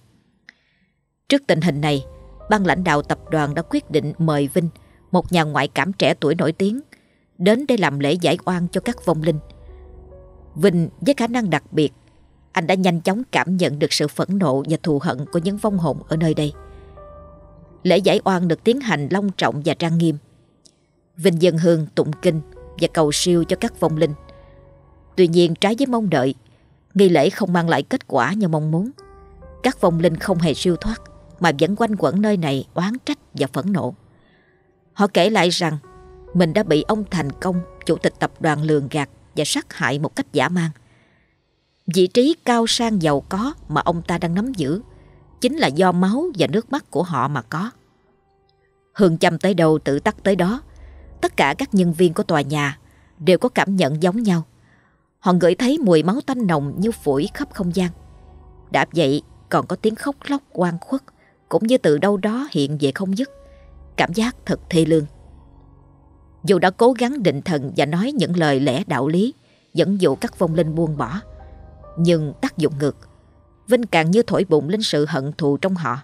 Trước tình hình này, ban lãnh đạo tập đoàn đã quyết định mời Vinh, một nhà ngoại cảm trẻ tuổi nổi tiếng, đến để làm lễ giải oan cho các vong linh. Vinh với khả năng đặc biệt, anh đã nhanh chóng cảm nhận được sự phẫn nộ và thù hận của những vong hồn ở nơi đây. Lễ giải oan được tiến hành long trọng và trang nghiêm. Vinh dâng hương tụng kinh và cầu siêu cho các vong linh. Tuy nhiên trái với mong đợi, nghi lễ không mang lại kết quả như mong muốn. Các vong linh không hề siêu thoát mà vẫn quanh quẩn nơi này oán trách và phẫn nộ. Họ kể lại rằng mình đã bị ông Thành Công, chủ tịch tập đoàn lường gạt và sát hại một cách dã man. Vị trí cao sang giàu có mà ông ta đang nắm giữ chính là do máu và nước mắt của họ mà có. Hương châm tới đâu tự tắt tới đó. Tất cả các nhân viên của tòa nhà đều có cảm nhận giống nhau. Họ ngửi thấy mùi máu tanh nồng như phủi khắp không gian. Đã vậy còn có tiếng khóc lóc oan khuất, cũng như từ đâu đó hiện về không dứt. Cảm giác thật thê lương. Dù đã cố gắng định thần và nói những lời lẽ đạo lý dẫn dụ các vong linh buông bỏ, nhưng tác dụng ngược. Vinh càng như thổi bùng lên sự hận thù trong họ.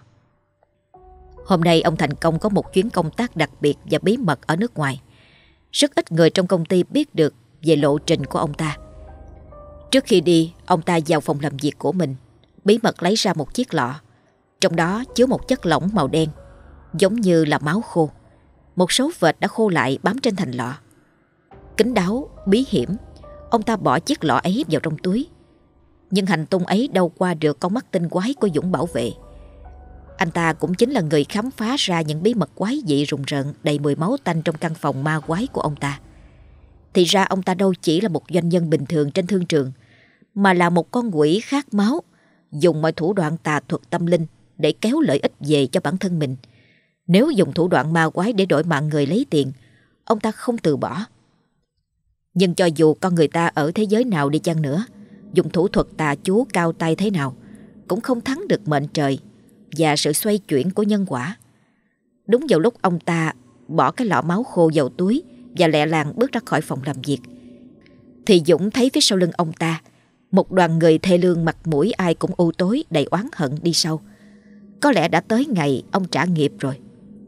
Hôm nay ông Thành Công có một chuyến công tác đặc biệt và bí mật ở nước ngoài. Rất ít người trong công ty biết được về lộ trình của ông ta. Trước khi đi, ông ta vào phòng làm việc của mình, bí mật lấy ra một chiếc lọ. Trong đó chứa một chất lỏng màu đen, giống như là máu khô. một số vệt đã khô lại bám trên thành lọ. Kín đáo, bí hiểm, ông ta bỏ chiếc lọ ấy vào trong túi. Nhưng hành tung ấy đâu qua được con mắt tinh quái của Dũng bảo vệ. Anh ta cũng chính là người khám phá ra những bí mật quái dị rùng rợn đầy mùi máu tanh trong căn phòng ma quái của ông ta. Thì ra ông ta đâu chỉ là một doanh nhân bình thường trên thương trường, mà là một con quỷ khát máu, dùng mọi thủ đoạn tà thuật tâm linh để kéo lợi ích về cho bản thân mình. Nếu dùng thủ đoạn ma quái để đổi mạng người lấy tiền, ông ta không từ bỏ. Nhưng cho dù con người ta ở thế giới nào đi chăng nữa, dùng thủ thuật tà chú cao tay thế nào, cũng không thắng được mệnh trời và sự xoay chuyển của nhân quả. Đúng vào lúc ông ta bỏ cái lọ máu khô vào túi và lẹ làng bước ra khỏi phòng làm việc, thì Dũng thấy phía sau lưng ông ta một đoàn người thê lương, mặt mũi ai cũng u tối, đầy oán hận đi sau. Có lẽ đã tới ngày ông trả nghiệp rồi.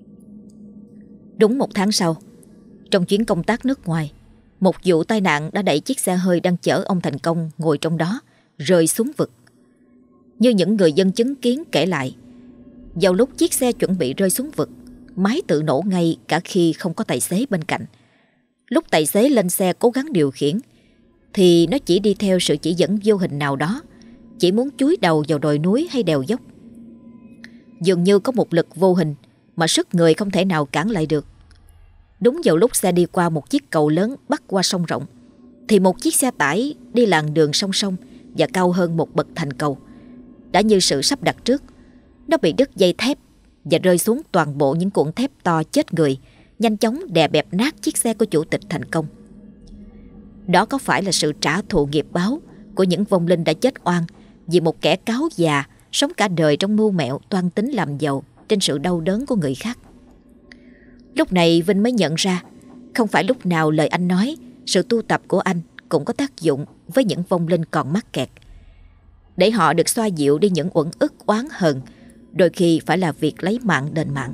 Đúng 1 tháng sau, trong chuyến công tác nước ngoài, một vụ tai nạn đã đẩy chiếc xe hơi đang chở ông Thành Công ngồi trong đó rơi xuống vực. Như những người dân chứng kiến kể lại, vào lúc chiếc xe chuẩn bị rơi xuống vực, máy tự nổ ngay cả khi không có tài xế bên cạnh. Lúc tài xế lên xe cố gắng điều khiển, thì nó chỉ đi theo sự chỉ dẫn vô hình nào đó, chỉ muốn chúi đầu vào đồi núi hay đèo dốc. Dường như có một lực vô hình mà sức người không thể nào cản lại được. Đúng vào lúc xe đi qua một chiếc cầu lớn bắc qua sông rộng, thì một chiếc xe tải đi làn đường song song và cao hơn một bậc thành cầu, đã như sự sắp đặt trước. Nó bị đứt dây thép và rơi xuống toàn bộ những cuộn thép to chết người, nhanh chóng đè bẹp nát chiếc xe của chủ tịch Thành Công. Đó có phải là sự trả thù nghiệp báo của những vong linh đã chết oan vì một kẻ cáo già sống cả đời trong mưu mẹo toan tính làm giàu trên sự đau đớn của người khác? Lúc này Vinh mới nhận ra, không phải lúc nào lời anh nói, sự tu tập của anh cũng có tác dụng với những vong linh còn mắc kẹt. Để họ được xoa dịu đi những uẩn ức oán hờn, đôi khi phải là việc lấy mạng đền mạng.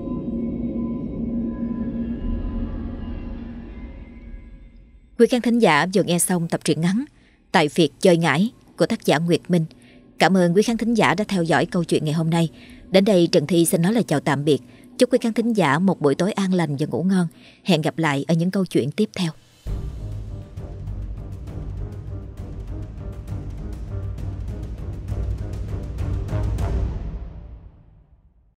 Quý khán thính giả vừa nghe xong tập truyện ngắn Tại Việt Chơi Ngải của tác giả Nguyệt Minh. Cảm ơn quý khán thính giả đã theo dõi câu chuyện ngày hôm nay. Đến đây Trần Thi xin nói lời chào tạm biệt. Chúc quý khán thính giả một buổi tối an lành và ngủ ngon. Hẹn gặp lại ở những câu chuyện tiếp theo.